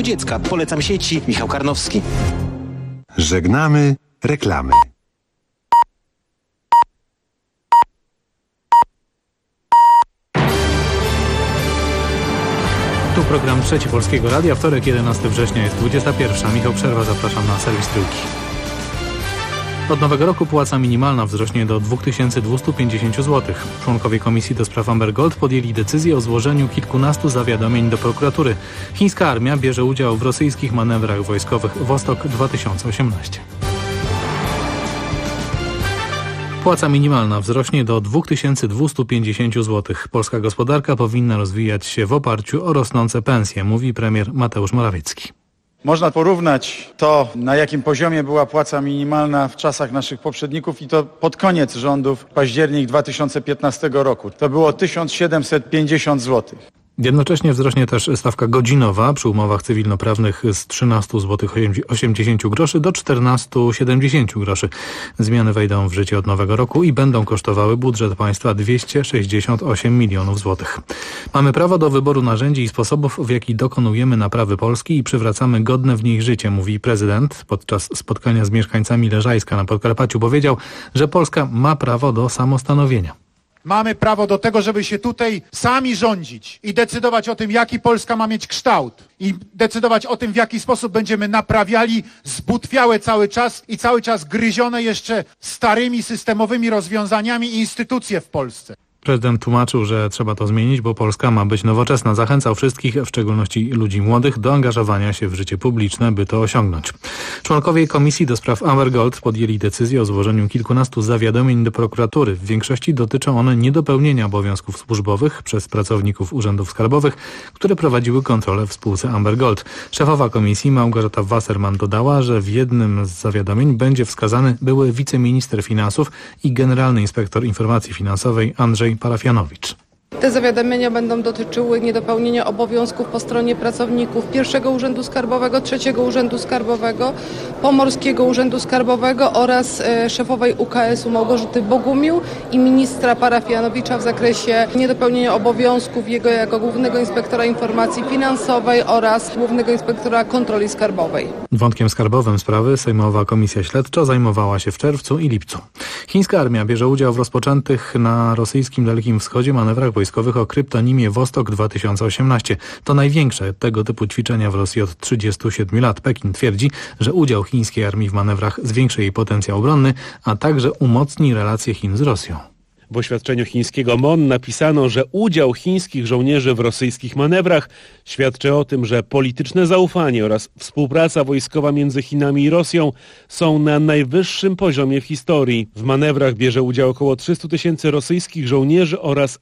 dziecka. Polecam sieci. Michał Karnowski. Żegnamy reklamy. Tu program Trzeci Polskiego Radia. Wtorek, 11 września jest 21. Michał Przerwa, zapraszam na serwis Trójki. Od nowego roku płaca minimalna wzrośnie do 2250 zł. Członkowie Komisji do spraw Amber Gold podjęli decyzję o złożeniu kilkunastu zawiadomień do prokuratury. Chińska armia bierze udział w rosyjskich manewrach wojskowych Wostok 2018. Płaca minimalna wzrośnie do 2250 zł. Polska gospodarka powinna rozwijać się w oparciu o rosnące pensje, mówi premier Mateusz Morawiecki. Można porównać to, na jakim poziomie była płaca minimalna w czasach naszych poprzedników i to pod koniec rządów, październik 2015 roku. To było 1750 zł. Jednocześnie wzrośnie też stawka godzinowa przy umowach cywilnoprawnych z 13 zł 80 groszy do 14,70 groszy. Zmiany wejdą w życie od nowego roku i będą kosztowały budżet państwa 268 milionów złotych. Mamy prawo do wyboru narzędzi i sposobów, w jaki dokonujemy naprawy Polski i przywracamy godne w niej życie, mówi prezydent. Podczas spotkania z mieszkańcami Leżajska na Podkarpaciu powiedział, że Polska ma prawo do samostanowienia. Mamy prawo do tego, żeby się tutaj sami rządzić i decydować o tym, jaki Polska ma mieć kształt i decydować o tym, w jaki sposób będziemy naprawiali zbutwiałe cały czas gryzione jeszcze starymi systemowymi rozwiązaniami instytucje w Polsce. Prezydent tłumaczył, że trzeba to zmienić, bo Polska ma być nowoczesna. Zachęcał wszystkich, w szczególności ludzi młodych, do angażowania się w życie publiczne, by to osiągnąć. Członkowie Komisji do spraw Amber Gold podjęli decyzję o złożeniu kilkunastu zawiadomień do prokuratury. W większości dotyczą one niedopełnienia obowiązków służbowych przez pracowników urzędów skarbowych, które prowadziły kontrolę w spółce Amber Gold. Szefowa komisji Małgorzata Wasserman dodała, że w jednym z zawiadomień będzie wskazany były wiceminister finansów i generalny inspektor informacji finansowej Andrzej Parafianowicz. Te zawiadomienia będą dotyczyły niedopełnienia obowiązków po stronie pracowników Pierwszego Urzędu Skarbowego, Trzeciego Urzędu Skarbowego, Pomorskiego Urzędu Skarbowego oraz szefowej UKS-u Małgorzaty Bogumił i ministra Parafianowicza w zakresie niedopełnienia obowiązków jego jako głównego inspektora informacji finansowej oraz głównego inspektora kontroli skarbowej. Wątkiem skarbowym sprawy Sejmowa Komisja Śledcza zajmowała się w czerwcu i lipcu. Chińska armia bierze udział w rozpoczętych na rosyjskim Dalekim Wschodzie manewrach wojskowych o kryptonimie Wostok 2018. To największe tego typu ćwiczenia w Rosji od 37 lat. Pekin twierdzi, że udział chińskiej armii w manewrach zwiększy jej potencjał obronny, a także umocni relacje Chin z Rosją. W oświadczeniu chińskiego MON napisano, że udział chińskich żołnierzy w rosyjskich manewrach świadczy o tym, że polityczne zaufanie oraz współpraca wojskowa między Chinami i Rosją są na najwyższym poziomie w historii. W manewrach bierze udział około 300 000 rosyjskich żołnierzy oraz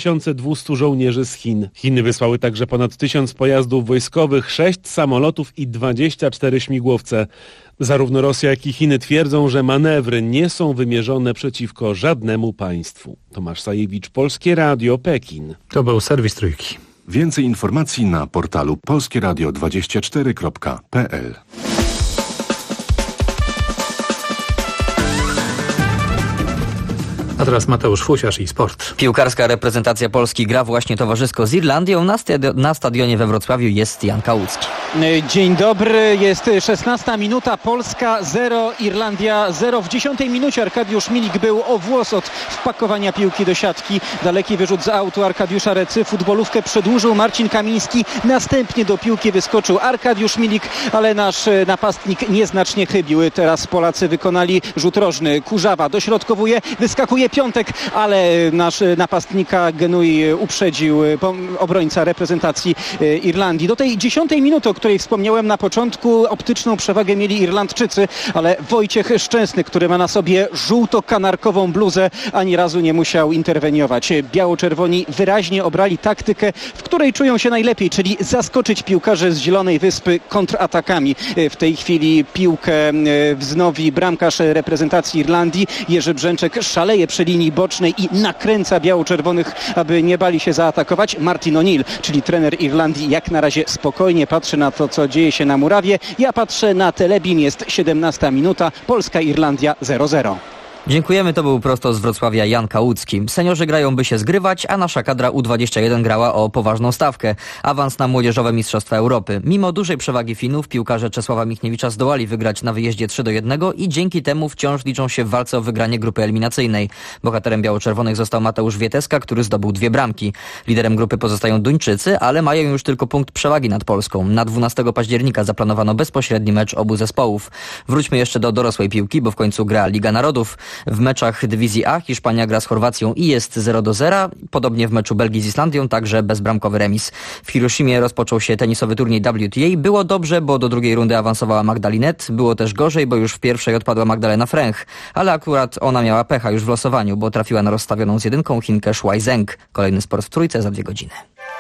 3200 żołnierzy z Chin. Chiny wysłały także ponad 1000 pojazdów wojskowych, 6 samolotów i 24 śmigłowce. Zarówno Rosja, jak i Chiny twierdzą, że manewry nie są wymierzone przeciwko żadnemu państwu. Tomasz Sajewicz, Polskie Radio, Pekin. To był serwis Trójki. Więcej informacji na portalu polskieradio24.pl. A teraz Mateusz Fusiarz i sport. Piłkarska reprezentacja Polski gra właśnie towarzysko z Irlandią. Na stadionie we Wrocławiu jest Jan Kałucki. Dzień dobry, jest 16 minuta, Polska 0, Irlandia 0. W 10 minucie Arkadiusz Milik był o włos od wpakowania piłki do siatki. Daleki wyrzut z autu Arkadiusza Recy, futbolówkę przedłużył Marcin Kamiński, następnie do piłki wyskoczył Arkadiusz Milik, ale nasz napastnik nieznacznie chybił. Teraz Polacy wykonali rzut rożny, Kurzawa dośrodkowuje, wyskakuje Piątek, ale nasz napastnika Genui uprzedził obrońca reprezentacji Irlandii. Do tej 10 minuty, o której wspomniałem na początku, optyczną przewagę mieli Irlandczycy, ale Wojciech Szczęsny, który ma na sobie żółto-kanarkową bluzę, ani razu nie musiał interweniować. Biało-czerwoni wyraźnie obrali taktykę, w której czują się najlepiej, czyli zaskoczyć piłkarzy z Zielonej Wyspy kontratakami. W tej chwili piłkę wznowi bramkarz reprezentacji Irlandii. Jerzy Brzęczek szaleje przy linii bocznej i nakręca biało-czerwonych, aby nie bali się zaatakować. Martin O'Neill, czyli trener Irlandii, jak na razie spokojnie patrzy na to, co dzieje się na murawie. Ja patrzę na telebin, jest 17 minuta, Polska-Irlandia 0-0. Dziękujemy, to był prosto z Wrocławia Jan Kałucki. Seniorzy grają, by się zgrywać, a nasza kadra U21 grała o poważną stawkę. Awans na młodzieżowe Mistrzostwa Europy. Mimo dużej przewagi Finów, piłkarze Czesława Michniewicza zdołali wygrać na wyjeździe 3-1 i dzięki temu wciąż liczą się w walce o wygranie grupy eliminacyjnej. Bohaterem biało-czerwonych został Mateusz Wieteska, który zdobył 2 bramki. Liderem grupy pozostają Duńczycy, ale mają już tylko punkt przewagi nad Polską. Na 12 października zaplanowano bezpośredni mecz obu zespołów. Wróćmy jeszcze do dorosłej piłki, bo w końcu gra Liga Narodów. W meczach dywizji A Hiszpania gra z Chorwacją i jest 0-0. Podobnie w meczu Belgii z Islandią, także bezbramkowy remis. W Hiroshimie rozpoczął się tenisowy turniej WTA. Było dobrze, bo do drugiej rundy awansowała Magda Linnet. Było też gorzej, bo już w pierwszej odpadła Magdalena Fręch. Ale akurat ona miała pecha już w losowaniu, bo trafiła na rozstawioną z 1 Chinkę Shuai Zheng. Kolejny sport w Trójce za 2 godziny.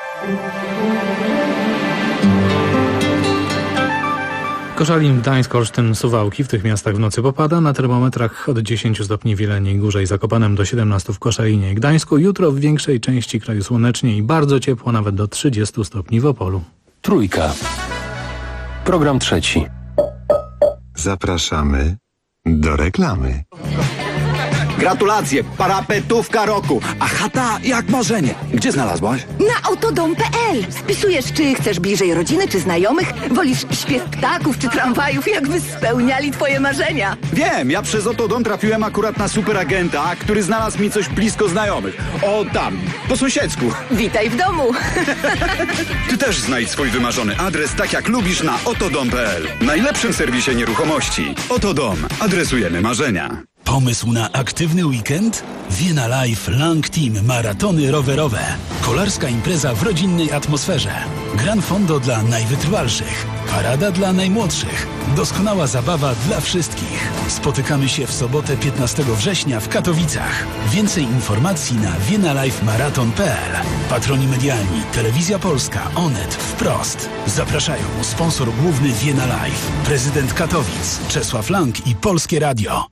Koszalin, Gdańsk, Olsztyn, Suwałki. W tych miastach w nocy popada. Na termometrach od 10 stopni w Jeleniej Górze i Zakopanem do 17 w Koszalinie i Gdańsku. Jutro w większej części kraju słonecznie i bardzo ciepło, nawet do 30 stopni w Opolu. Trójka. Program trzeci. Zapraszamy do reklamy. Gratulacje, parapetówka roku. A chata jak marzenie. Gdzie znalazłaś? Na autodom.pl. Spisujesz, czy chcesz bliżej rodziny, czy znajomych? Wolisz śpiew ptaków, czy tramwajów, jakby spełniali twoje marzenia? Wiem, ja przez Autodom trafiłem akurat na superagenta, który znalazł mi coś blisko znajomych. O tam, po sąsiedzku. Witaj w domu. Ty też znajdź swój wymarzony adres tak jak lubisz na autodom.pl. Najlepszym serwisie nieruchomości. Autodom. Adresujemy marzenia. Pomysł na aktywny weekend? Vienna Life Lang Team maratony rowerowe. Kolarska impreza w rodzinnej atmosferze. Gran fondo dla najwytrwalszych. Parada dla najmłodszych. Doskonała zabawa dla wszystkich. Spotykamy się w sobotę 15 września w Katowicach. Więcej informacji na viennalifemarathon.pl. Patroni medialni Telewizja Polska, Onet, Wprost. Zapraszają sponsor główny Vienna Life. Prezydent Katowic, Czesław Lang i Polskie Radio.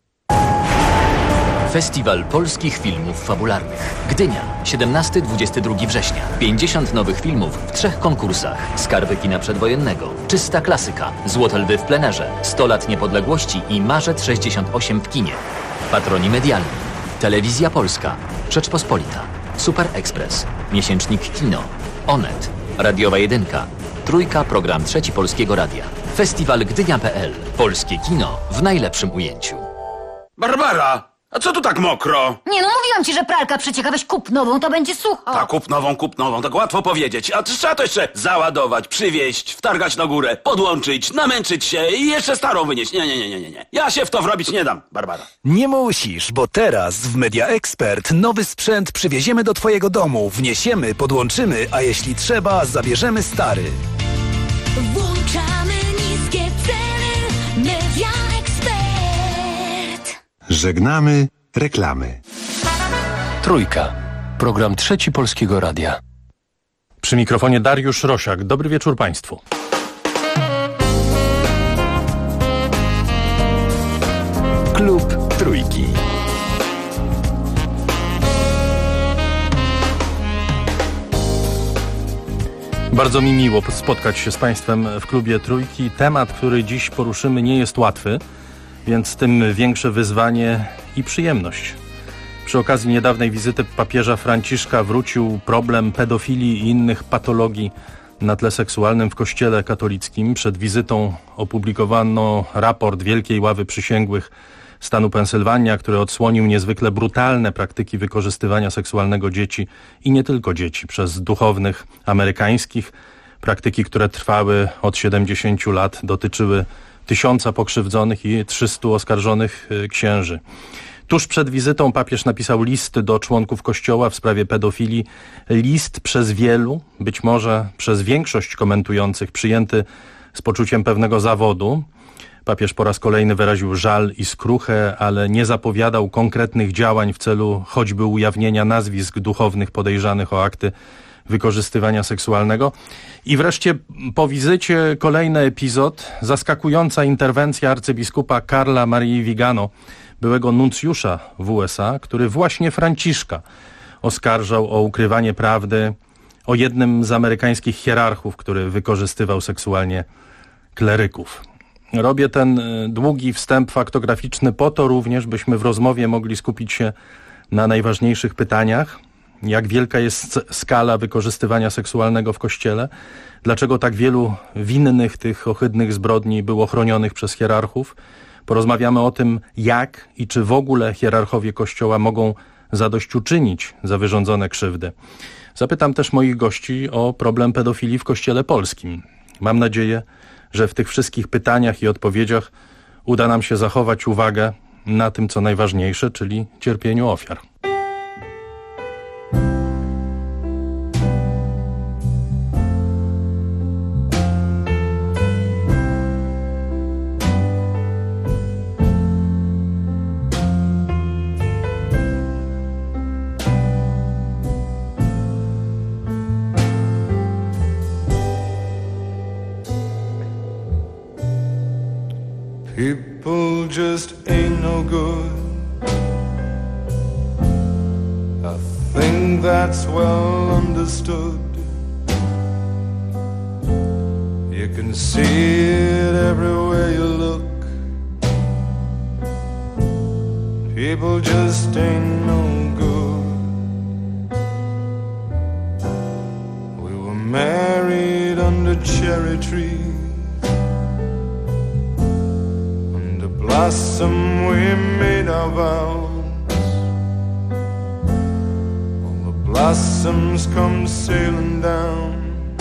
Festiwal Polskich Filmów Fabularnych. Gdynia, 17-22 września. 50 nowych filmów w 3 konkursach. Skarby kina przedwojennego, Czysta klasyka, Złote lwy w plenerze, 100 lat niepodległości i Marzec 68 w kinie. Patroni medialni. Telewizja Polska, Rzeczpospolita, Super Express, Miesięcznik Kino, Onet, Radiowa Jedynka, Trójka, program Trzeci Polskiego Radia. Festiwal Gdynia.pl. Polskie kino w najlepszym ujęciu. Barbara! A co tu tak mokro? Nie no, mówiłam ci, że pralka przecieka, weź kup nową, to będzie sucho. Tak, kup nową, tak łatwo powiedzieć. A trzeba to jeszcze załadować, przywieźć, wtargać na górę, podłączyć, namęczyć się i jeszcze starą wynieść. Nie. Ja się w to wrobić nie dam, Barbara. Nie musisz, bo teraz w Media Expert nowy sprzęt przywieziemy do twojego domu, wniesiemy, podłączymy, a jeśli trzeba, zabierzemy stary. Włączamy niskie ceny. Media Expert. Żegnamy reklamy. Trójka. Program Trzeci Polskiego Radia. Przy mikrofonie Dariusz Rosiak. Dobry wieczór Państwu. Klub Trójki. Bardzo mi miło spotkać się z Państwem w klubie Trójki. Temat, który dziś poruszymy, nie jest łatwy, więc tym większe wyzwanie i przyjemność. Przy okazji niedawnej wizyty papieża Franciszka wrócił problem pedofilii i innych patologii na tle seksualnym w Kościele katolickim. Przed wizytą opublikowano raport Wielkiej Ławy Przysięgłych stanu Pensylwania, który odsłonił niezwykle brutalne praktyki wykorzystywania seksualnego dzieci i nie tylko dzieci przez duchownych amerykańskich. Praktyki, które trwały od 70 lat, dotyczyły 1000 pokrzywdzonych i 300 oskarżonych księży. Tuż przed wizytą papież napisał list do członków Kościoła w sprawie pedofilii. List przez wielu, być może przez większość komentujących, przyjęty z poczuciem pewnego zawodu. Papież po raz kolejny wyraził żal i skruchę, ale nie zapowiadał konkretnych działań w celu choćby ujawnienia nazwisk duchownych podejrzanych o akty wykorzystywania seksualnego. I wreszcie po wizycie kolejny epizod, zaskakująca interwencja arcybiskupa Karla Marii Vigano, byłego nuncjusza w USA, który właśnie Franciszka oskarżał o ukrywanie prawdy o jednym z amerykańskich hierarchów, który wykorzystywał seksualnie kleryków. Robię ten długi wstęp faktograficzny po to również, byśmy w rozmowie mogli skupić się na najważniejszych pytaniach. Jak wielka jest skala wykorzystywania seksualnego w Kościele? Dlaczego tak wielu winnych tych ohydnych zbrodni było chronionych przez hierarchów? Porozmawiamy o tym, jak i czy w ogóle hierarchowie Kościoła mogą zadośćuczynić za wyrządzone krzywdy. Zapytam też moich gości o problem pedofilii w Kościele polskim. Mam nadzieję, że w tych wszystkich pytaniach i odpowiedziach uda nam się zachować uwagę na tym, co najważniejsze, czyli cierpieniu ofiar. People just ain't no good. I think that's well understood. You can see it everywhere you look. People just ain't no good. We were married under cherry trees. Blossom, we made our vows. All the blossoms come sailing down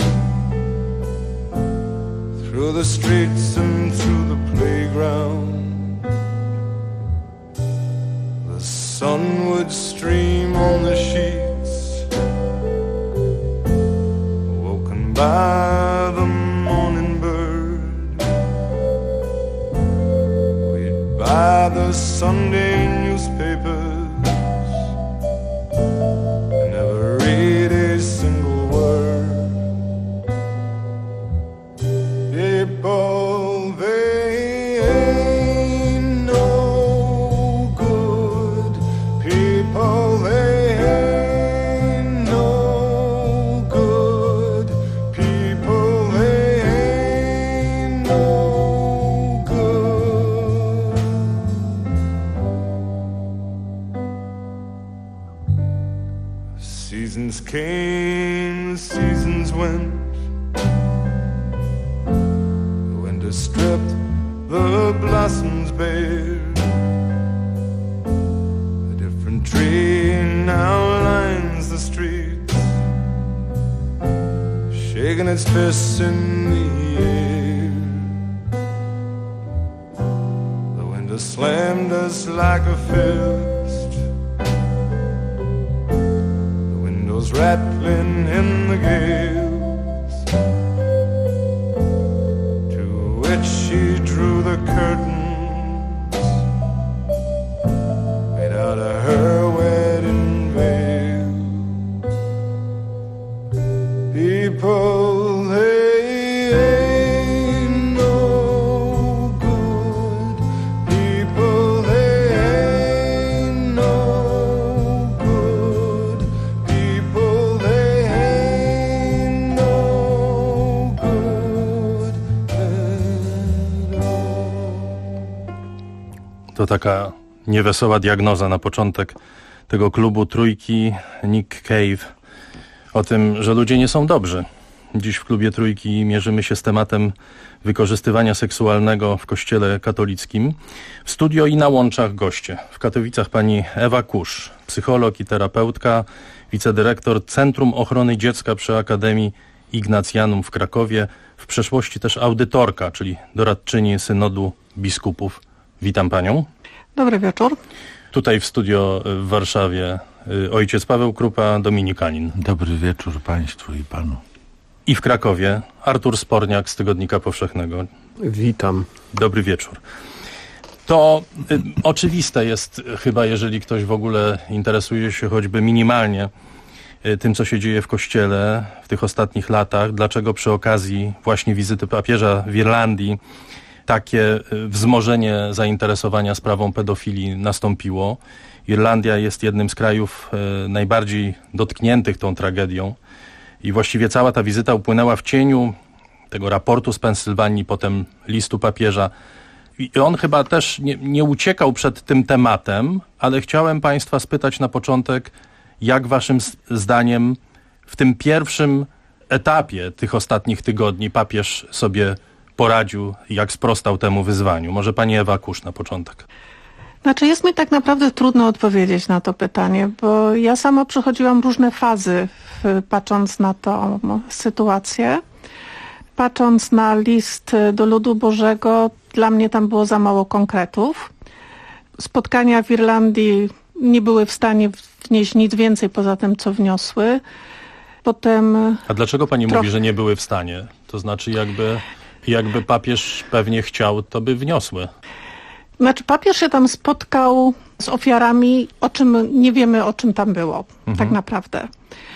through the streets and through the playground. The sun would stream on the sheets, woken by the morning bird. By the Sunday newspapers, I never read a single word. People, they ain't no good. People, they ain't no good. People, they ain't no good. Seasons came, seasons went. The winter stripped the blossoms bare. A different tree now lines the streets, shaking its fists in the air. The winter slammed us like a fist, rattling in the gales, to which she drew the curtains made out of her wedding veil. People, they ain't no good. People, they ain't no good. To taka niewesoła diagnoza na początek tego klubu Trójki, Nick Cave, o tym, że ludzie nie są dobrzy. Dziś w klubie Trójki mierzymy się z tematem wykorzystywania seksualnego w Kościele katolickim. W studio i na łączach goście. W Katowicach pani Ewa Kusz, psycholog i terapeutka, wicedyrektor Centrum Ochrony Dziecka przy Akademii Ignacjanum w Krakowie, w przeszłości też audytorka, czyli doradczyni Synodu Biskupów. Witam panią. Dobry wieczór. Tutaj w studio w Warszawie ojciec Paweł Krupa, dominikanin. Dobry wieczór państwu i panu. I w Krakowie Artur Sporniak z Tygodnika Powszechnego. Witam. Dobry wieczór. To oczywiste jest chyba, jeżeli ktoś w ogóle interesuje się choćby minimalnie tym, co się dzieje w Kościele w tych ostatnich latach, dlaczego przy okazji właśnie wizyty papieża w Irlandii takie wzmożenie zainteresowania sprawą pedofilii nastąpiło. Irlandia jest jednym z krajów najbardziej dotkniętych tą tragedią i właściwie cała ta wizyta upłynęła w cieniu tego raportu z Pensylwanii, potem listu papieża. I on chyba też nie uciekał przed tym tematem, ale chciałem państwa spytać na początek, jak waszym zdaniem w tym pierwszym etapie tych ostatnich tygodni papież sobie poradził, jak sprostał temu wyzwaniu? Może pani Ewa Kusz na początek. Znaczy jest mi tak naprawdę trudno odpowiedzieć na to pytanie, bo ja sama przechodziłam różne fazy, patrząc na tą sytuację. Patrząc na list do ludu Bożego, dla mnie tam było za mało konkretów. Spotkania w Irlandii nie były w stanie wnieść nic więcej poza tym, co wniosły. Potem... A dlaczego pani mówi, że nie były w stanie? To znaczy jakby papież pewnie chciał, to by wniosły. Znaczy papież się tam spotkał z ofiarami, o czym nie wiemy, o czym tam było tak naprawdę.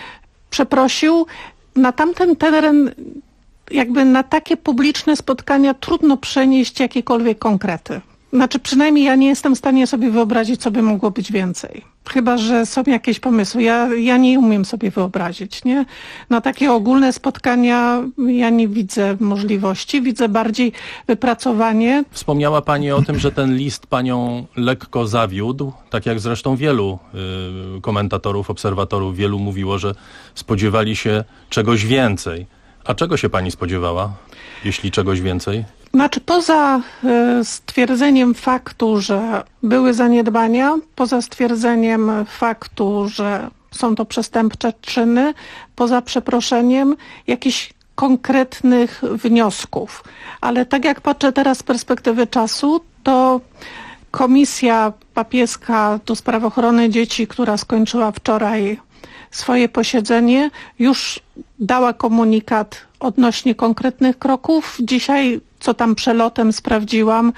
Przeprosił. Na tamten teren, jakby na takie publiczne spotkania trudno przenieść jakiekolwiek konkrety. Znaczy przynajmniej ja nie jestem w stanie sobie wyobrazić, co by mogło być więcej. Chyba że są jakieś pomysły. Ja nie umiem sobie wyobrazić, nie? Na takie ogólne spotkania ja nie widzę możliwości. Widzę bardziej wypracowanie. Wspomniała pani o tym, że ten list panią lekko zawiódł, tak jak zresztą wielu komentatorów, obserwatorów, wielu mówiło, że spodziewali się czegoś więcej. A czego się pani spodziewała, jeśli czegoś więcej? Znaczy poza stwierdzeniem faktu, że były zaniedbania, poza stwierdzeniem faktu, że są to przestępcze czyny, poza przeproszeniem jakichś konkretnych wniosków. Ale tak jak patrzę teraz z perspektywy czasu, to Komisja Papieska do Spraw Ochrony Dzieci, która skończyła wczoraj swoje posiedzenie, już dała komunikat odnośnie konkretnych kroków. Dzisiaj, co tam przelotem sprawdziłam,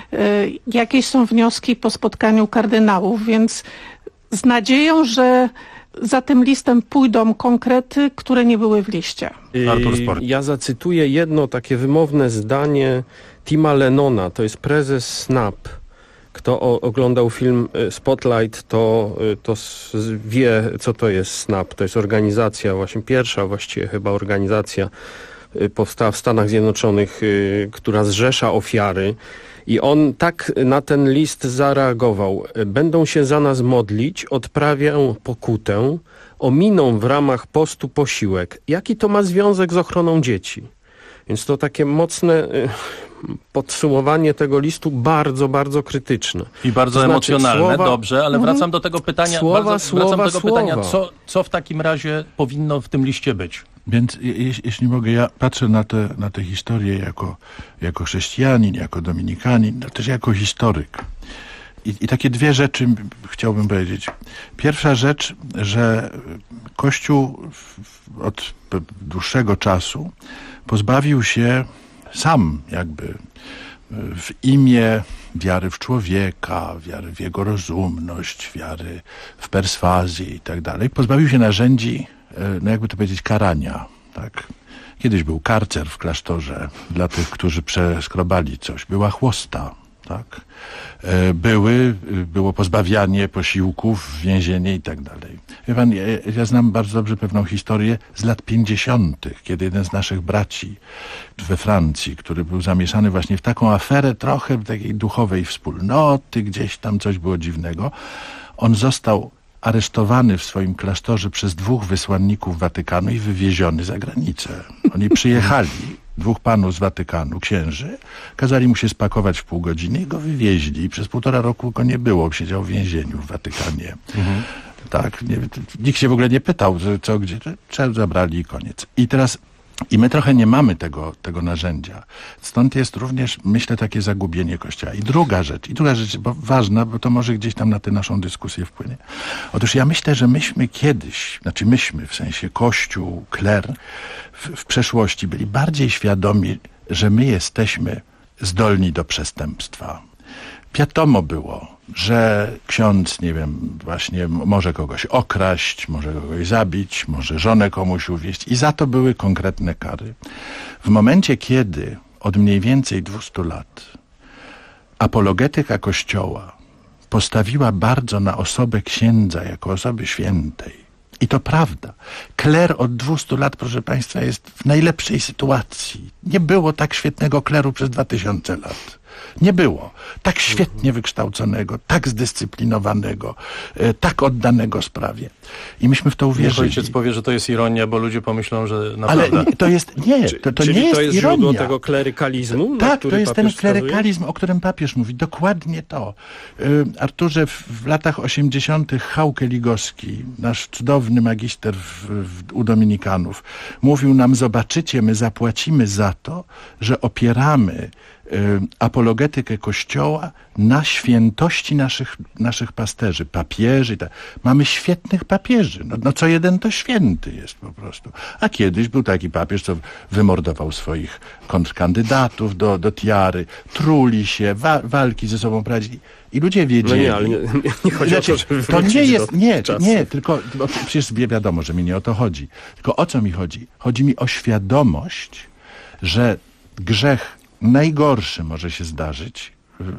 jakieś są wnioski po spotkaniu kardynałów, więc z nadzieją, że za tym listem pójdą konkrety, które nie były w liście. Ja zacytuję jedno takie wymowne zdanie Tima Lennona, to jest prezes SNAP. Kto oglądał film Spotlight, to wie, co to jest SNAP. To jest organizacja, właśnie pierwsza właściwie chyba organizacja powstała w Stanach Zjednoczonych, która zrzesza ofiary. I on tak na ten list zareagował. Będą się za nas modlić, odprawią pokutę, ominą w ramach postu posiłek. Jaki to ma związek z ochroną dzieci? Więc to takie mocne podsumowanie tego listu, bardzo, bardzo krytyczne. I bardzo emocjonalne, dobrze, ale wracam do tego pytania, pytania, co w takim razie powinno w tym liście być? Więc jeśli mogę, ja patrzę na tę historię jako chrześcijanin, jako dominikanin, no też jako historyk. I takie dwie rzeczy chciałbym powiedzieć. Pierwsza rzecz, że Kościół od dłuższego czasu pozbawił się sam jakby w imię wiary w człowieka, wiary w jego rozumność, wiary w perswazję i tak dalej, pozbawił się narzędzi, no jakby to powiedzieć, karania, tak? Kiedyś był karcer w klasztorze dla tych, którzy przeskrobali coś. Była chłosta, tak? Było pozbawianie posiłków, więzienie i tak dalej. Wie pan, ja znam bardzo dobrze pewną historię z lat 50., kiedy jeden z naszych braci we Francji, który był zamieszany właśnie w taką aferę trochę takiej duchowej wspólnoty, gdzieś tam coś było dziwnego, on został aresztowany w swoim klasztorze przez 2 wysłanników Watykanu i wywieziony za granicę. Oni przyjechali, 2 panów z Watykanu, księży, kazali mu się spakować w pół godziny i go wywieźli. I przez 1,5 roku go nie było, siedział w więzieniu w Watykanie. Tak, nikt się w ogóle nie pytał, co, gdzie, zabrali i koniec. I my trochę nie mamy tego narzędzia. Stąd jest również, myślę, takie zagubienie Kościoła. I druga rzecz, bo ważna, bo to może gdzieś tam na tę naszą dyskusję wpłynie. Otóż ja myślę, że myśmy kiedyś, w sensie Kościół, kler, w przeszłości byli bardziej świadomi, że my jesteśmy zdolni do przestępstwa. Wiadomo było, że ksiądz, nie wiem, właśnie może kogoś okraść, może kogoś zabić, może żonę komuś uwieść i za to były konkretne kary. W momencie, kiedy od mniej więcej 200 lat apologetyka Kościoła postawiła bardzo na osobę księdza jako osoby świętej I to prawda. Kler od 200 lat, proszę Państwa, jest w najlepszej sytuacji. Nie było tak świetnego kleru przez 2000 lat. Nie było. Tak świetnie wykształconego, tak zdyscyplinowanego, tak oddanego sprawie. I myśmy w to uwierzyli. Ojciec powie, że to jest ironia, bo ludzie pomyślą, że naprawdę... Ale to jest, nie, to nie jest to jest ironia. źródło tego klerykalizmu? Tak, to jest ten klerykalizm, o którym papież mówi. Dokładnie to. Arturze, w latach 80. Hauke Ligowski, nasz cudowny magister u Dominikanów, mówił nam, zobaczycie, my zapłacimy za to, że opieramy apologetykę Kościoła na świętości naszych pasterzy, papieży. Mamy świetnych papieży. No co jeden to święty jest po prostu. A kiedyś był taki papież, co wymordował swoich kontrkandydatów do tiary, truli się, walki ze sobą prowadzili. I ludzie wiedzieli. No nie, ale nie chodzi o to, żeby to nie jest, nie, tylko przecież wiadomo, że mi nie o to chodzi. Tylko o co mi chodzi? Chodzi mi o świadomość, że grzech najgorszy może się zdarzyć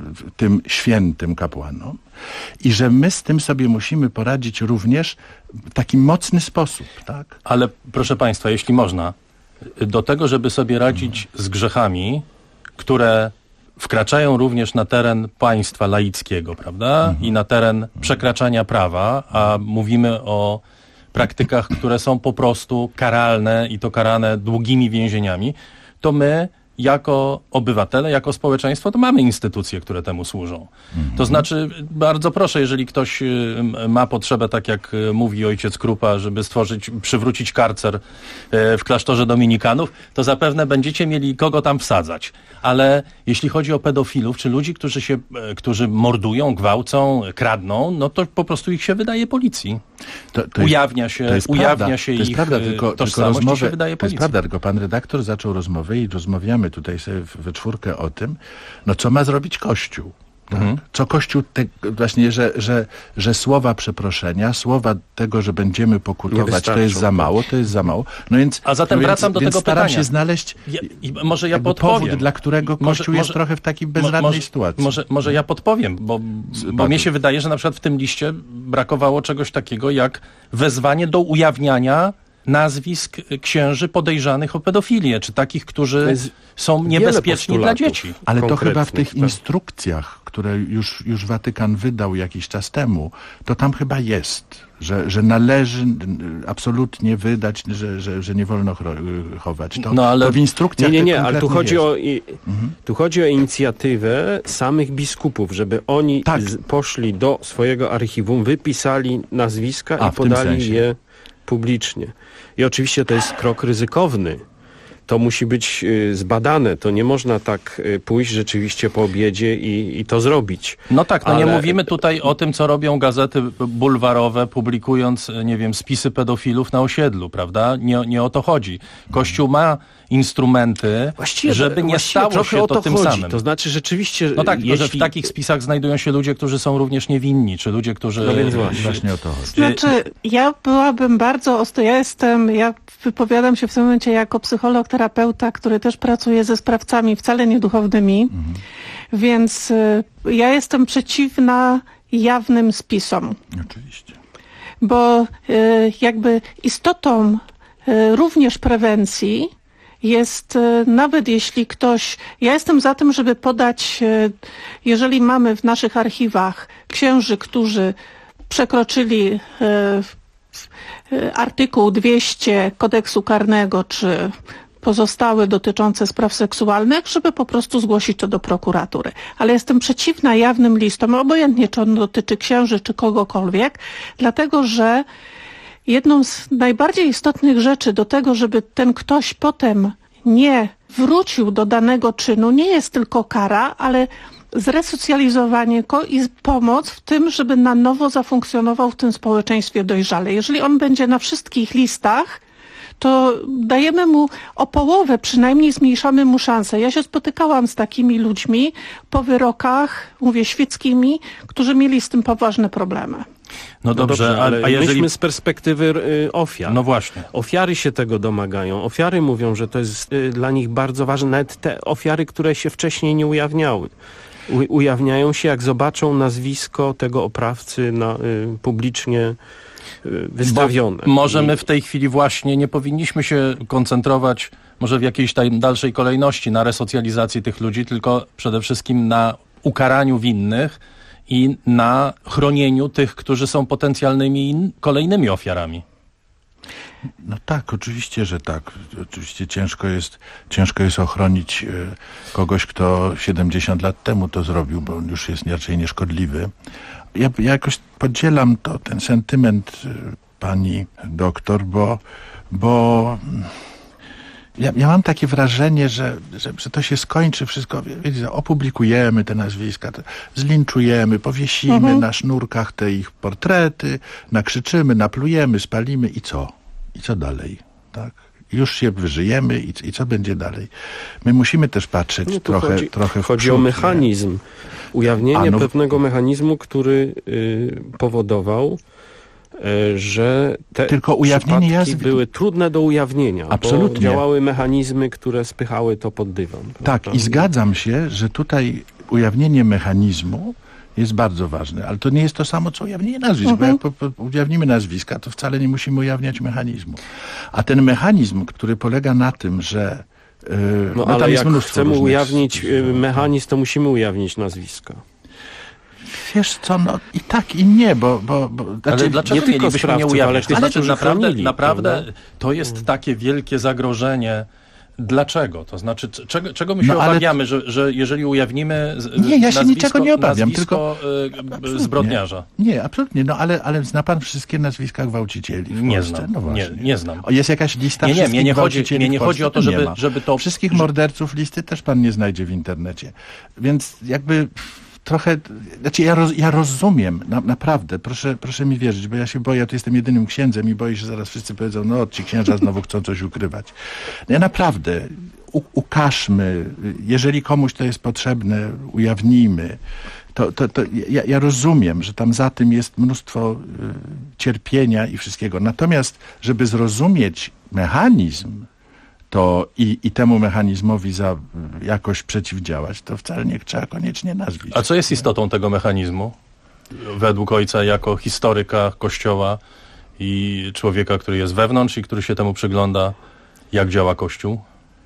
tym świętym kapłanom i że my z tym sobie musimy poradzić również w taki mocny sposób, tak? Ale proszę Państwa, jeśli można, do tego, żeby sobie radzić z grzechami, które wkraczają również na teren państwa laickiego, prawda? I na teren przekraczania prawa, a mówimy o praktykach, które są po prostu karalne i to karane długimi więzieniami, to my jako obywatele, jako społeczeństwo, to mamy instytucje, które temu służą. To znaczy, bardzo proszę, jeżeli ktoś ma potrzebę, tak jak mówi ojciec Krupa, żeby przywrócić karcer w klasztorze dominikanów, to zapewne będziecie mieli kogo tam wsadzać. Ale jeśli chodzi o pedofilów, czy ludzi, którzy mordują, gwałcą, kradną, no to po prostu ich się wydaje policji. Ujawnia się ich tożsamość i się wydaje policji. To jest prawda, tylko pan redaktor zaczął rozmowę i rozmawiamy tutaj sobie we czwórkę o tym, no co ma zrobić Kościół. Tak? Co Kościół, właśnie, że słowa przeproszenia, słowa tego, że będziemy pokutować, to jest za mało. No więc, a zatem wracam do tego pytania. Staram się znaleźć może ja podpowiem, powód, dla którego Kościół jest trochę w takiej bezradnej sytuacji. Może ja podpowiem, bo mnie się wydaje, że na przykład w tym liście brakowało czegoś takiego jak wezwanie do ujawniania nazwisk księży podejrzanych o pedofilię, czy takich, którzy są niebezpieczni dla dzieci. Ale to chyba w tych instrukcjach, które już Watykan wydał jakiś czas temu, to tam chyba jest, że należy absolutnie wydać, że nie wolno chować. To w instrukcjach nie, ale tu chodzi o inicjatywę samych biskupów, żeby oni poszli do swojego archiwum, wypisali nazwiska i podali je publicznie. I oczywiście to jest krok ryzykowny. To musi być zbadane. To nie można tak pójść rzeczywiście po obiedzie i to zrobić. No tak, nie mówimy tutaj o tym, co robią gazety bulwarowe, publikując, nie wiem, spisy pedofilów na osiedlu, prawda? Nie o to chodzi. Kościół ma instrumenty, żeby nie stało się to tym samym. To znaczy rzeczywiście... No tak, że w takich spisach znajdują się ludzie, którzy są również niewinni, czy ludzie, którzy... No więc właśnie o to chodzi. Znaczy, ja byłabym bardzo ostra. Ja wypowiadam się w tym momencie jako psycholog, terapeuta, który też pracuje ze sprawcami wcale nieduchownymi, więc ja jestem przeciwna jawnym spisom. Oczywiście. Bo jakby istotą również prewencji jest, nawet jeśli ktoś... Ja jestem za tym, żeby podać, jeżeli mamy w naszych archiwach księży, którzy przekroczyli artykuł 200 kodeksu karnego, czy pozostałe dotyczące spraw seksualnych, żeby po prostu zgłosić to do prokuratury. Ale jestem przeciwna jawnym listom, obojętnie czy on dotyczy księży, czy kogokolwiek, dlatego że jedną z najbardziej istotnych rzeczy do tego, żeby ten ktoś potem nie wrócił do danego czynu, nie jest tylko kara, ale zresocjalizowanie go i pomoc w tym, żeby na nowo zafunkcjonował w tym społeczeństwie dojrzale. Jeżeli on będzie na wszystkich listach, to dajemy mu o połowę, przynajmniej zmniejszamy mu szansę. Ja się spotykałam z takimi ludźmi po wyrokach, mówię świeckimi, którzy mieli z tym poważne problemy. No dobrze, ale jeżeli... myślmy z perspektywy ofiar. No właśnie. Ofiary się tego domagają. Ofiary mówią, że to jest dla nich bardzo ważne. Nawet te ofiary, które się wcześniej nie ujawniały. Ujawniają się, jak zobaczą nazwisko tego oprawcy publicznie wystawione. Może my w tej chwili właśnie nie powinniśmy się koncentrować może w jakiejś dalszej kolejności na resocjalizacji tych ludzi, tylko przede wszystkim na ukaraniu winnych i na chronieniu tych, którzy są potencjalnymi kolejnymi ofiarami. No tak, oczywiście, że tak. Oczywiście ciężko jest ochronić kogoś, kto 70 lat temu to zrobił, bo on już jest raczej nieszkodliwy. Ja jakoś podzielam ten sentyment pani doktor, bo ja mam takie wrażenie, że to się skończy wszystko, wiecie, opublikujemy te nazwiska, zlinczujemy, powiesimy na sznurkach te ich portrety, nakrzyczymy, naplujemy, spalimy i co? I co dalej? Tak? Już się wyżyjemy i co będzie dalej? My musimy też patrzeć trochę w przód. Chodzi o mechanizm. Ujawnienie pewnego mechanizmu, który powodował, że te tylko ujawnienie przypadki były trudne do ujawnienia. Absolutnie. Bo działały mechanizmy, które spychały to pod dywan. Tak, i zgadzam się, że tutaj ujawnienie mechanizmu jest bardzo ważne, ale to nie jest to samo, co ujawnienie nazwisk, bo jak ujawnimy nazwiska, to wcale nie musimy ujawniać mechanizmu. A ten mechanizm, który polega na tym, że ale tam jest jak mnóstwo chcemy różnych ujawnić mechanizm, to musimy ujawnić nazwiska. Wiesz co, i tak i nie, bo ale dlaczego nie tylko mielibyśmy nie ujawniać? To znaczy, naprawdę to jest prawda? takie wielkie zagrożenie. Dlaczego? To znaczy, czego my się obawiamy, że jeżeli ujawnimy ja się niczego nie obawiam, tylko zbrodniarza? Nie, absolutnie, ale zna pan wszystkie nazwiska gwałcicieli w Polsce? Znam, no właśnie. nie znam. Jest jakaś lista wszystkich gwałcicieli Mnie nie chodzi o to, żeby to... Wszystkich morderców listy też pan nie znajdzie w internecie. Więc jakby... Trochę, znaczy ja rozumiem, naprawdę, proszę mi wierzyć, bo ja się boję, to jestem jedynym księdzem i boję się, zaraz wszyscy powiedzą, ci księża znowu chcą coś ukrywać. Ja naprawdę, ukażmy, jeżeli komuś to jest potrzebne, ujawnijmy. Ja rozumiem, że tam za tym jest mnóstwo cierpienia i wszystkiego. Natomiast, żeby zrozumieć mechanizm, to i temu mechanizmowi jakoś przeciwdziałać, to wcale nie trzeba koniecznie nazwisk. A co jest istotą tego mechanizmu? Według ojca jako historyka Kościoła i człowieka, który jest wewnątrz i który się temu przygląda, jak działa Kościół?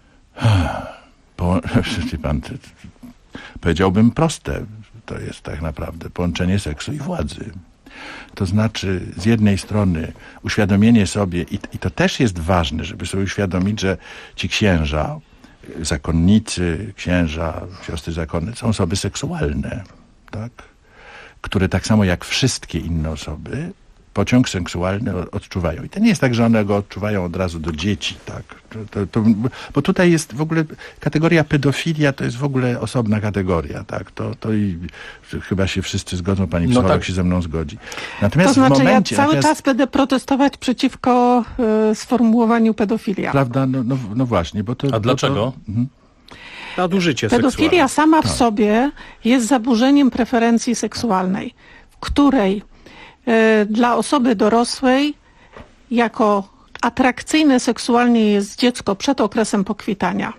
Pan, powiedziałbym proste. To jest tak naprawdę połączenie seksu i władzy. To znaczy, z jednej strony uświadomienie sobie, i to też jest ważne, żeby sobie uświadomić, że ci księża, zakonnicy, księża, siostry zakonne są osoby seksualne, tak? Które tak samo jak wszystkie inne osoby pociąg seksualny odczuwają. I to nie jest tak, że one go odczuwają od razu do dzieci, tak? Bo tutaj jest w ogóle kategoria pedofilia, to jest w ogóle osobna kategoria, tak? To i chyba się wszyscy zgodzą, pani psycholog się ze mną zgodzi. Natomiast to znaczy, w momencie, ja cały czas będę protestować przeciwko sformułowaniu pedofilia. Prawda? No właśnie, bo to... A dlaczego? Nadużycie pedofilia seksualne. sama w sobie jest zaburzeniem preferencji seksualnej, w której dla osoby dorosłej jako atrakcyjne seksualnie jest dziecko przed okresem pokwitania.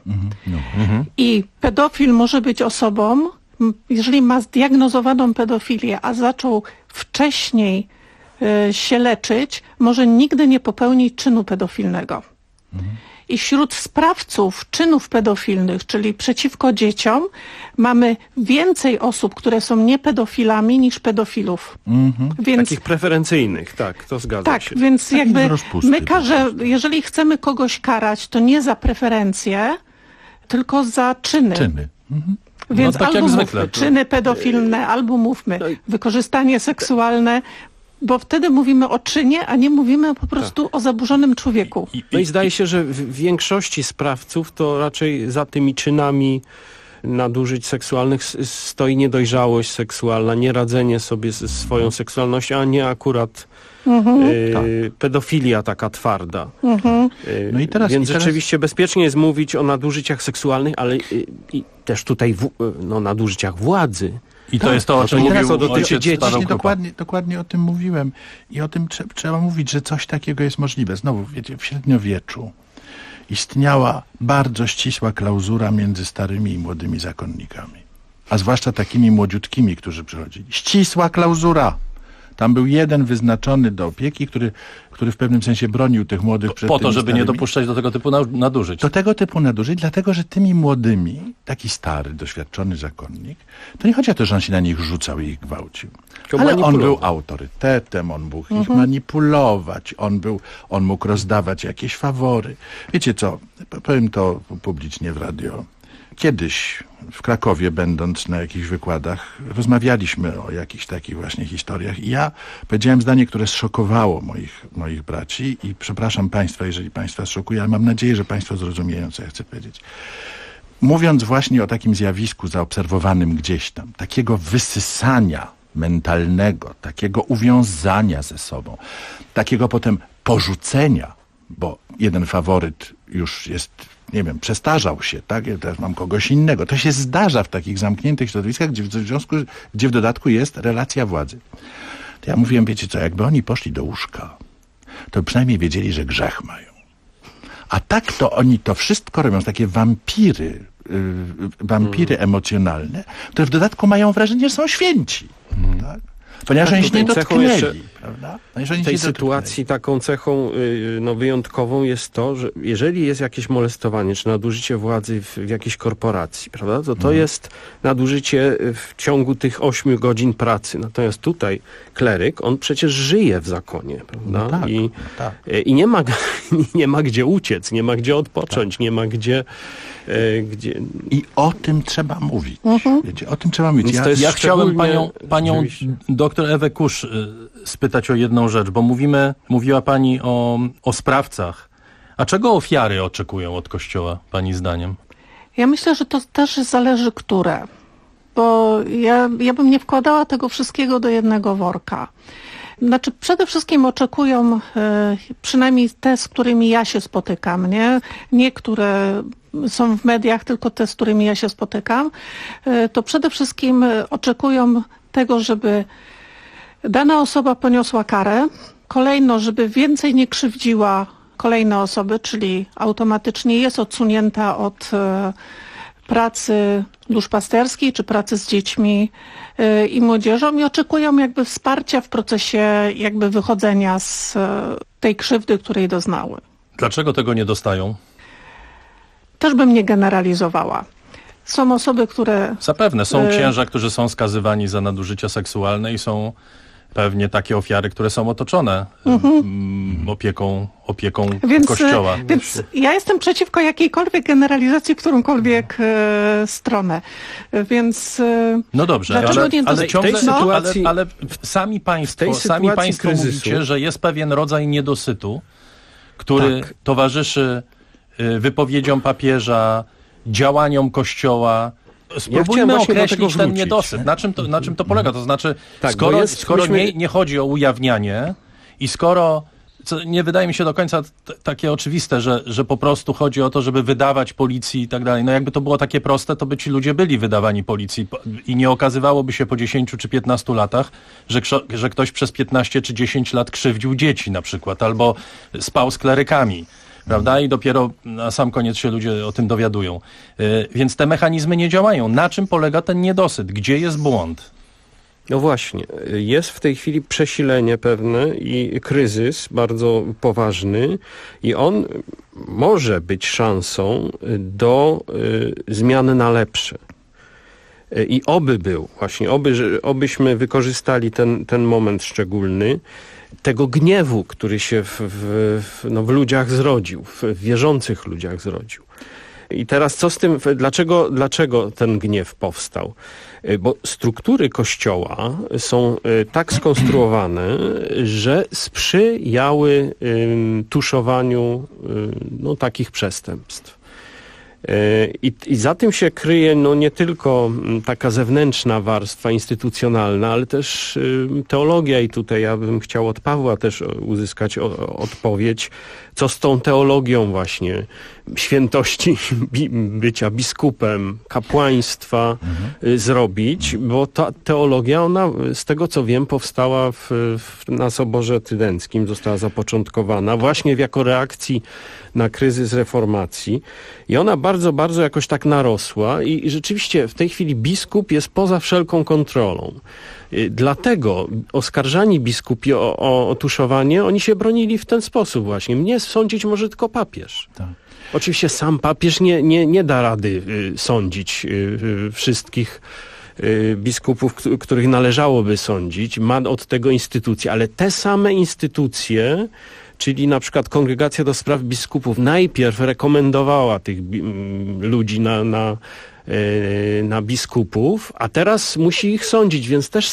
I pedofil może być osobą, jeżeli ma zdiagnozowaną pedofilię, a zaczął wcześniej się leczyć, może nigdy nie popełnić czynu pedofilnego. I wśród sprawców czynów pedofilnych, czyli przeciwko dzieciom, mamy więcej osób, które są niepedofilami niż pedofilów. Więc, takich preferencyjnych, tak, to zgadza się. Tak, więc jakby jeżeli chcemy kogoś karać, to nie za preferencje, tylko za czyny. Więc tak albo jak zwykle. czyny pedofilne, albo mówmy wykorzystanie seksualne, bo wtedy mówimy o czynie, a nie mówimy po prostu o zaburzonym człowieku. No i zdaje się, że w większości sprawców to raczej za tymi czynami nadużyć seksualnych stoi niedojrzałość seksualna, nieradzenie sobie ze swoją seksualnością, a nie akurat pedofilia taka twarda. No i teraz, Więc rzeczywiście bezpiecznie jest mówić o nadużyciach seksualnych, ale i też tutaj nadużyciach władzy. I to jest to, o czym mówił dotyczy dzieci. Dokładnie o tym mówiłem. I o tym trzeba mówić, że coś takiego jest możliwe. Znowu, wiecie, w średniowieczu istniała bardzo ścisła klauzura między starymi i młodymi zakonnikami. A zwłaszcza takimi młodziutkimi, którzy przychodzili. Ścisła klauzura. Tam był jeden wyznaczony do opieki, który w pewnym sensie bronił tych młodych przed Po tymi to, żeby nie starymi. dopuszczać do tego typu nadużyć. Do tego typu nadużyć, dlatego że tymi młodymi, taki stary, doświadczony zakonnik, to nie chodzi o to, że on się na nich rzucał i ich gwałcił. Ale on był autorytetem, on mógł ich manipulować, on mógł rozdawać jakieś fawory. Wiecie co, powiem to publicznie w radio. Kiedyś w Krakowie, będąc na jakichś wykładach, rozmawialiśmy o jakichś takich właśnie historiach i ja powiedziałem zdanie, które zszokowało moich braci i przepraszam Państwa, jeżeli Państwa szokuje, ale mam nadzieję, że Państwo zrozumieją, co ja chcę powiedzieć. Mówiąc właśnie o takim zjawisku zaobserwowanym gdzieś tam, takiego wysysania mentalnego, takiego uwiązania ze sobą, takiego potem porzucenia, bo jeden faworyt już jest, nie wiem, przestarzał się, tak? Ja teraz mam kogoś innego. To się zdarza w takich zamkniętych środowiskach, gdzie w dodatku jest relacja władzy. To ja mówiłem, wiecie co, jakby oni poszli do łóżka, to przynajmniej wiedzieli, że grzech mają. A tak to oni to wszystko robią, takie wampiry emocjonalne, które w dodatku mają wrażenie, że są święci. Tak? Ponieważ oni się nie dotknęli, prawda? W tej sytuacji taką cechą wyjątkową jest to, że jeżeli jest jakieś molestowanie czy nadużycie władzy w jakiejś korporacji, prawda, to jest nadużycie w ciągu tych 8 godzin pracy. Natomiast tutaj kleryk, on przecież żyje w zakonie, prawda? I nie ma gdzie uciec, nie ma gdzie odpocząć, nie ma gdzie... I o tym trzeba mówić. Wiecie, o tym trzeba mówić. Ja chciałem panią doktor Ewę Kusz spytać o jedną rzecz, bo mówiła pani o sprawcach. A czego ofiary oczekują od Kościoła, pani zdaniem? Ja myślę, że to też zależy, które. Bo ja bym nie wkładała tego wszystkiego do jednego worka. Znaczy, przede wszystkim oczekują, przynajmniej te, z którymi ja się spotykam, nie które są w mediach, tylko te, z którymi ja się spotykam, to przede wszystkim oczekują tego, żeby dana osoba poniosła karę, kolejno, żeby więcej nie krzywdziła kolejne osoby, czyli automatycznie jest odsunięta od pracy duszpasterskiej czy pracy z dziećmi i młodzieżą i oczekują jakby wsparcia w procesie jakby wychodzenia z tej krzywdy, której doznały. Dlaczego tego nie dostają? Też bym nie generalizowała. Są osoby, które... Zapewne są księża, którzy są skazywani za nadużycia seksualne i są pewnie takie ofiary, które są otoczone opieką Kościoła. Więc ja jestem przeciwko jakiejkolwiek generalizacji w którąkolwiek stronę. Więc... No dobrze, ale ciągle, ale sami państwo mówicie, że jest pewien rodzaj niedosytu, który towarzyszy wypowiedziom papieża, działaniom Kościoła. Spróbujmy określić ten niedosyt. Na czym to polega? To znaczy, skoro nie chodzi o ujawnianie i skoro, co nie wydaje mi się do końca takie oczywiste, że po prostu chodzi o to, żeby wydawać policji i tak dalej. No jakby to było takie proste, to by ci ludzie byli wydawani policji i nie okazywałoby się po 10 czy 15 latach, że ktoś przez 15 czy 10 lat krzywdził dzieci na przykład, albo spał z klerykami. Prawda? I dopiero na sam koniec się ludzie o tym dowiadują. Więc te mechanizmy nie działają. Na czym polega ten niedosyt? Gdzie jest błąd? No właśnie. Jest w tej chwili przesilenie pewne i kryzys bardzo poważny i on może być szansą do zmiany na lepsze. I obyśmy wykorzystali ten moment szczególny, tego gniewu, który się w ludziach zrodził, w wierzących ludziach zrodził. I teraz co z tym, dlaczego ten gniew powstał? Bo struktury Kościoła są tak skonstruowane, że sprzyjały tuszowaniu takich przestępstw. I za tym się kryje nie tylko taka zewnętrzna warstwa instytucjonalna, ale też teologia i tutaj ja bym chciał od Pawła też uzyskać odpowiedź, co z tą teologią właśnie świętości bycia biskupem, kapłaństwa zrobić, bo ta teologia, ona z tego co wiem powstała na Soborze Trydenckim, została zapoczątkowana właśnie jako reakcji na kryzys reformacji i ona bardzo, bardzo jakoś tak narosła i rzeczywiście w tej chwili biskup jest poza wszelką kontrolą. Dlatego oskarżani biskupi o tuszowanie, oni się bronili w ten sposób właśnie. Mnie sądzić może tylko papież. Tak. Oczywiście sam papież nie da rady sądzić wszystkich biskupów, których należałoby sądzić. Ma od tego instytucje, ale te same instytucje, czyli na przykład Kongregacja do Spraw Biskupów najpierw rekomendowała tych ludzi na biskupów, a teraz musi ich sądzić, więc też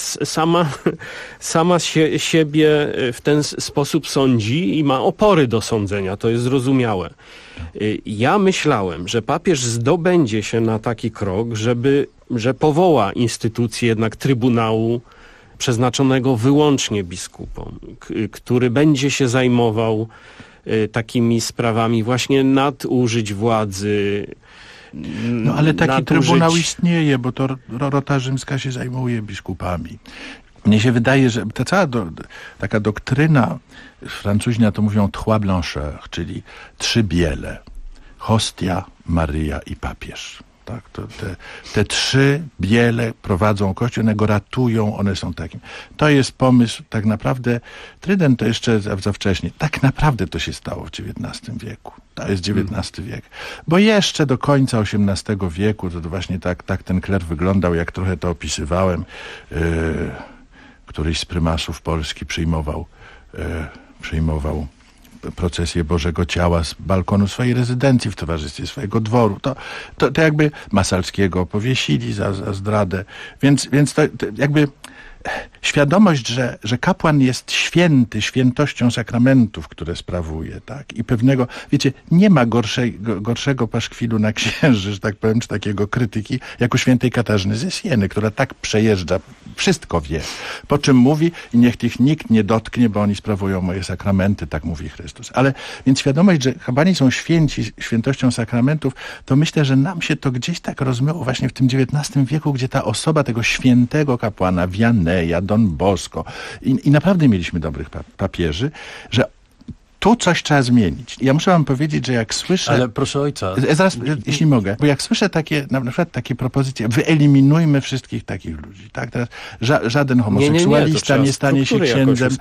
sama siebie w ten sposób sądzi i ma opory do sądzenia, to jest zrozumiałe. Ja myślałem, że papież zdobędzie się na taki krok, że powoła instytucję jednak Trybunału przeznaczonego wyłącznie biskupom, który będzie się zajmował takimi sprawami właśnie nadużyć władzy. No ale taki trybunał istnieje, bo to Rota Rzymska się zajmuje biskupami. Mnie się wydaje, że ta cała taka doktryna, Francuzi na to mówią trois blancheurs, czyli 3 biele. Hostia, Maryja i papież. Tak, te 3 biele prowadzą Kościół, one go ratują, one są takim. To jest pomysł, tak naprawdę, Trydent to jeszcze za wcześnie. Tak naprawdę to się stało w XIX wieku. To jest XIX wiek. Bo jeszcze do końca XVIII wieku, to właśnie tak ten kler wyglądał, jak trochę to opisywałem. Któryś z prymasów Polski przyjmował procesję Bożego Ciała z balkonu swojej rezydencji w towarzystwie swojego dworu. To jakby Masalskiego powiesili za zdradę. Więc to jakby świadomość, że kapłan jest święty, świętością sakramentów, które sprawuje, tak? I pewnego, wiecie, nie ma gorszego paszkwilu na księży, że tak powiem, czy takiego krytyki, jak u świętej Katarzyny ze Sieny, która tak przejeżdża, wszystko wie. Po czym mówi, i niech ich nikt nie dotknie, bo oni sprawują moje sakramenty, tak mówi Chrystus. Ale, więc świadomość, że kapłani są święci, świętością sakramentów, to myślę, że nam się to gdzieś tak rozmyło właśnie w tym XIX wieku, gdzie ta osoba tego świętego kapłana, Vianney'a, Don Bosco i naprawdę mieliśmy dobrych papieży, że tu coś trzeba zmienić. Ja muszę wam powiedzieć, że jak słyszę... Ale proszę ojca... Zaraz, jeśli mogę. Bo jak słyszę na przykład takie propozycje, wyeliminujmy wszystkich takich ludzi. Tak? Teraz żaden homoseksualista nie stanie się księdzem.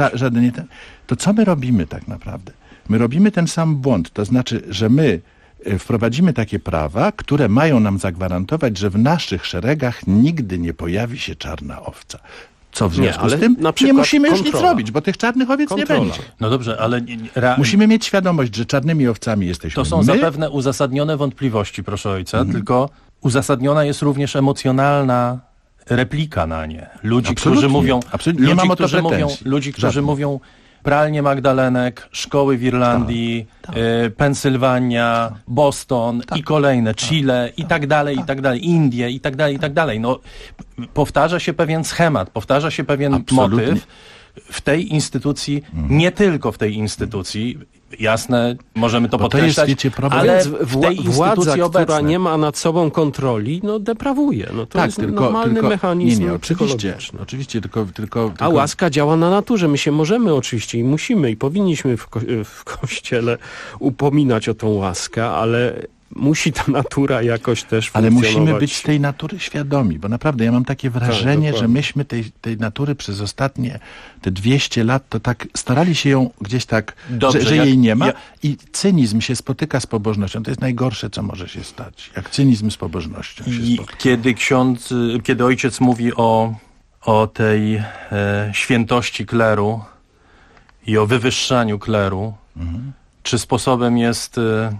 To co my robimy tak naprawdę? My robimy ten sam błąd. To znaczy, że my wprowadzimy takie prawa, które mają nam zagwarantować, że w naszych szeregach nigdy nie pojawi się czarna owca. Co w związku z tym? Nie musimy już nic robić, bo tych czarnych owiec nie będzie. No dobrze, ale... Musimy mieć świadomość, że czarnymi owcami jesteśmy To są zapewne uzasadnione wątpliwości, proszę ojca, tylko uzasadniona jest również emocjonalna replika na nie. Ludzi, którzy mówią... Nie mam o to pretensji. Ludzi, którzy mówią pralnie Magdalenek, szkoły w Irlandii, Pensylwania, Boston i kolejne, Chile i tak dalej, Indie i tak dalej. No, powtarza się pewien schemat, powtarza się pewien motyw w tej instytucji, nie tylko w tej instytucji, jasne, możemy to podkreślać, to jest, wiecie, problem. ale w tej instytucji obecnej, która nie ma nad sobą kontroli, no deprawuje. No to jest normalny mechanizm psychologiczny. Oczywiście, tylko... A łaska działa na naturze. My się możemy oczywiście i musimy i powinniśmy w Kościele upominać o tą łaskę, ale musi ta natura jakoś też funkcjonować. Ale musimy być tej natury świadomi, bo naprawdę ja mam takie wrażenie, że myśmy tej natury przez ostatnie te 200 lat to tak starali się ją gdzieś tak, że jej nie ma i cynizm się spotyka z pobożnością. To jest najgorsze, co może się stać. Jak cynizm z pobożnością się spotyka. Kiedy ojciec mówi o tej świętości kleru i o wywyższaniu kleru, czy sposobem jest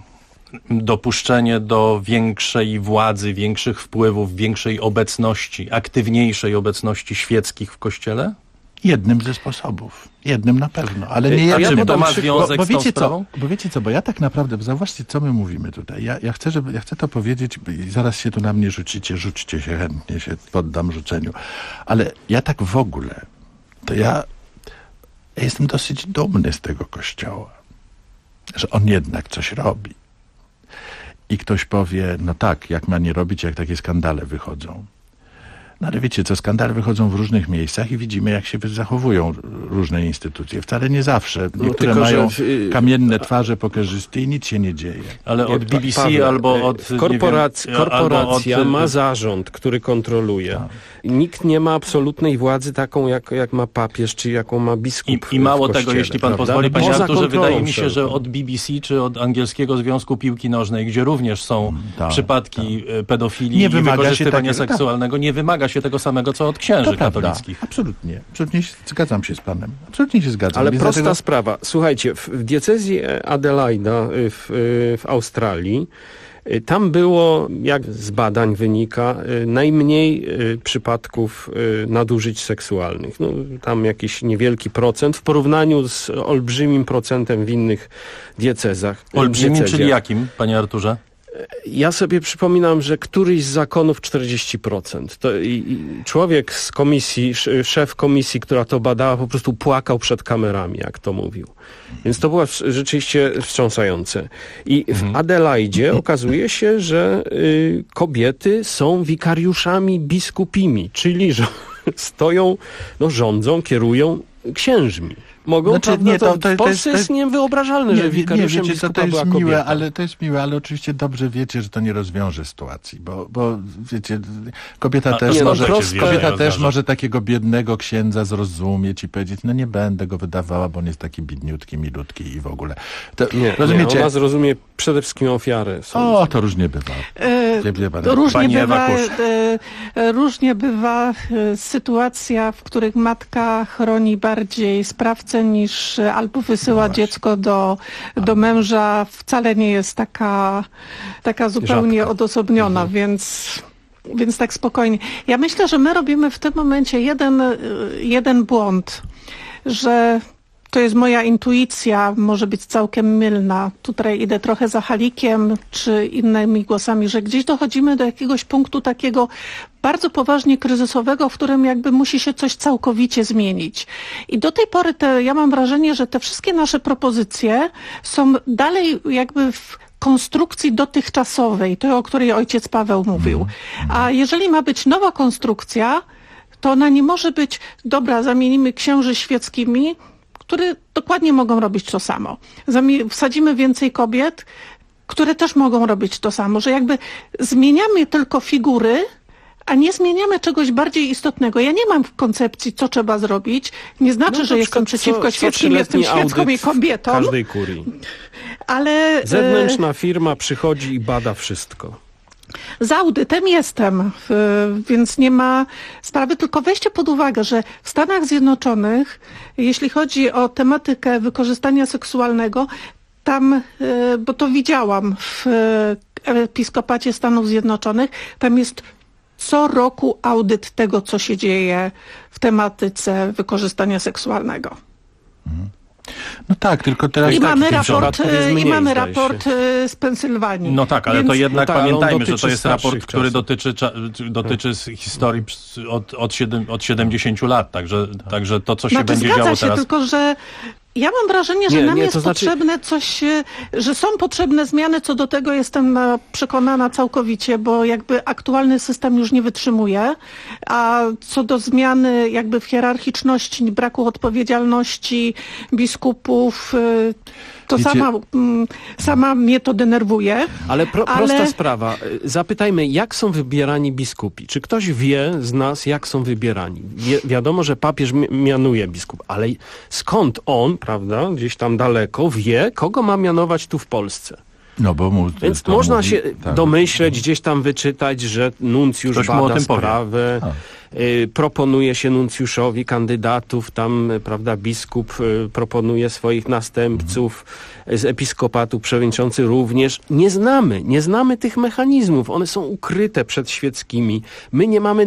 dopuszczenie do większej władzy, większych wpływów, większej obecności, aktywniejszej obecności świeckich w Kościele? Jednym ze sposobów. Jednym na pewno. Ale nie jednym. To ma związek z tą sprawą? Bo wiecie co, bo ja tak naprawdę, zauważcie, co my mówimy tutaj. Ja chcę to powiedzieć i zaraz się tu na mnie rzućcie się, chętnie się poddam rzuceniu. Ale ja tak w ogóle, to ja jestem dosyć dumny z tego Kościoła. Że on jednak coś robi. i ktoś powie, no tak, jak ma nie robić, jak takie skandale wychodzą. No ale wiecie co, skandale wychodzą w różnych miejscach i widzimy, jak się zachowują różne instytucje. Wcale nie zawsze. Niektóre mają kamienne twarze pokerzyste i nic się nie dzieje. Ale od BBC albo od... Korporacja ma zarząd, który kontroluje. Tak. Nikt nie ma absolutnej władzy taką, jak ma papież, czy jaką ma biskup. I mało tego, jeśli pan pozwoli, panie Arturze, wydaje mi się, że od BBC czy od Angielskiego Związku Piłki Nożnej, gdzie również są przypadki pedofilii i wykorzystywania seksualnego, nie wymaga się tego samego, co od księży katolickich. Absolutnie. Absolutnie zgadzam się z panem. Absolutnie się zgadzam. Ale prosta sprawa. Słuchajcie, w diecezji Adelaida w Australii tam było, jak z badań wynika, najmniej przypadków nadużyć seksualnych. No, tam jakiś niewielki procent w porównaniu z olbrzymim procentem w innych diecezach. Olbrzymim, czyli jakim, panie Arturze? Ja sobie przypominam, że któryś z zakonów 40%. I człowiek z komisji, szef komisji, która to badała, po prostu płakał przed kamerami, jak to mówił. Więc to było rzeczywiście wstrząsające. I w Adelaidzie okazuje się, że kobiety są wikariuszami biskupimi, czyli że stoją, rządzą, kierują księżmi. Mogą, w Polsce jest niewyobrażalne, że wikariuszem biskupa była kobieta. To jest miłe, ale oczywiście dobrze wiecie, że to nie rozwiąże sytuacji, bo wiecie, kobieta też może takiego biednego księdza zrozumieć i powiedzieć, no nie będę go wydawała, bo on jest taki biedniutki, milutki i w ogóle. Rozumiecie? Ona zrozumie przede wszystkim ofiarę. To różnie bywa. Różnie bywa sytuacja, w których matka chroni bardziej sprawcę niż albo wysyła dziecko do męża, wcale nie jest taka zupełnie odosobniona, więc tak spokojnie. Ja myślę, że my robimy w tym momencie jeden błąd, że to jest moja intuicja, może być całkiem mylna. Tutaj idę trochę za Halikiem czy innymi głosami, że gdzieś dochodzimy do jakiegoś punktu takiego bardzo poważnie kryzysowego, w którym jakby musi się coś całkowicie zmienić. I do tej pory ja mam wrażenie, że te wszystkie nasze propozycje są dalej jakby w konstrukcji dotychczasowej, tej, o której ojciec Paweł mówił. A jeżeli ma być nowa konstrukcja, to ona nie może być, dobra, zamienimy księży świeckimi, które dokładnie mogą robić to samo. Wsadzimy więcej kobiet, które też mogą robić to samo, że jakby zmieniamy tylko figury, a nie zmieniamy czegoś bardziej istotnego. Ja nie mam w koncepcji, co trzeba zrobić. Nie znaczy, że jestem przeciwko świeckim, jestem świecką i kobietą. Każdej kurii. Ale zewnętrzna firma przychodzi i bada wszystko. Za audytem jestem, więc nie ma sprawy, tylko weźcie pod uwagę, że w Stanach Zjednoczonych, jeśli chodzi o tematykę wykorzystania seksualnego, tam, bo to widziałam w Episkopacie Stanów Zjednoczonych, tam jest co roku audyt tego, co się dzieje w tematyce wykorzystania seksualnego. No tak, tylko teraz... I mamy raport z Pensylwanii. No tak, ale to jednak pamiętajmy, że to jest raport, który dotyczy historii od 70 lat, także to, co się będzie działo teraz... Zgadza się, tylko że ja mam wrażenie, że nam jest potrzebne coś, że są potrzebne zmiany, co do tego jestem przekonana całkowicie, bo jakby aktualny system już nie wytrzymuje, a co do zmiany jakby w hierarchiczności, braku odpowiedzialności biskupów, to sama mnie to denerwuje. Ale prosta sprawa. Zapytajmy, jak są wybierani biskupi? Czy ktoś wie z nas, jak są wybierani? Wiadomo, że papież mianuje biskup, ale skąd on, prawda, gdzieś tam daleko wie, kogo ma mianować tu w Polsce? No bo więc można się domyśleć, gdzieś tam wyczytać, że nuncjusz bada sprawę, proponuje się nuncjuszowi kandydatów, tam, prawda, biskup proponuje swoich następców, z episkopatu przewodniczący również. Nie znamy tych mechanizmów, one są ukryte przed świeckimi. My nie mamy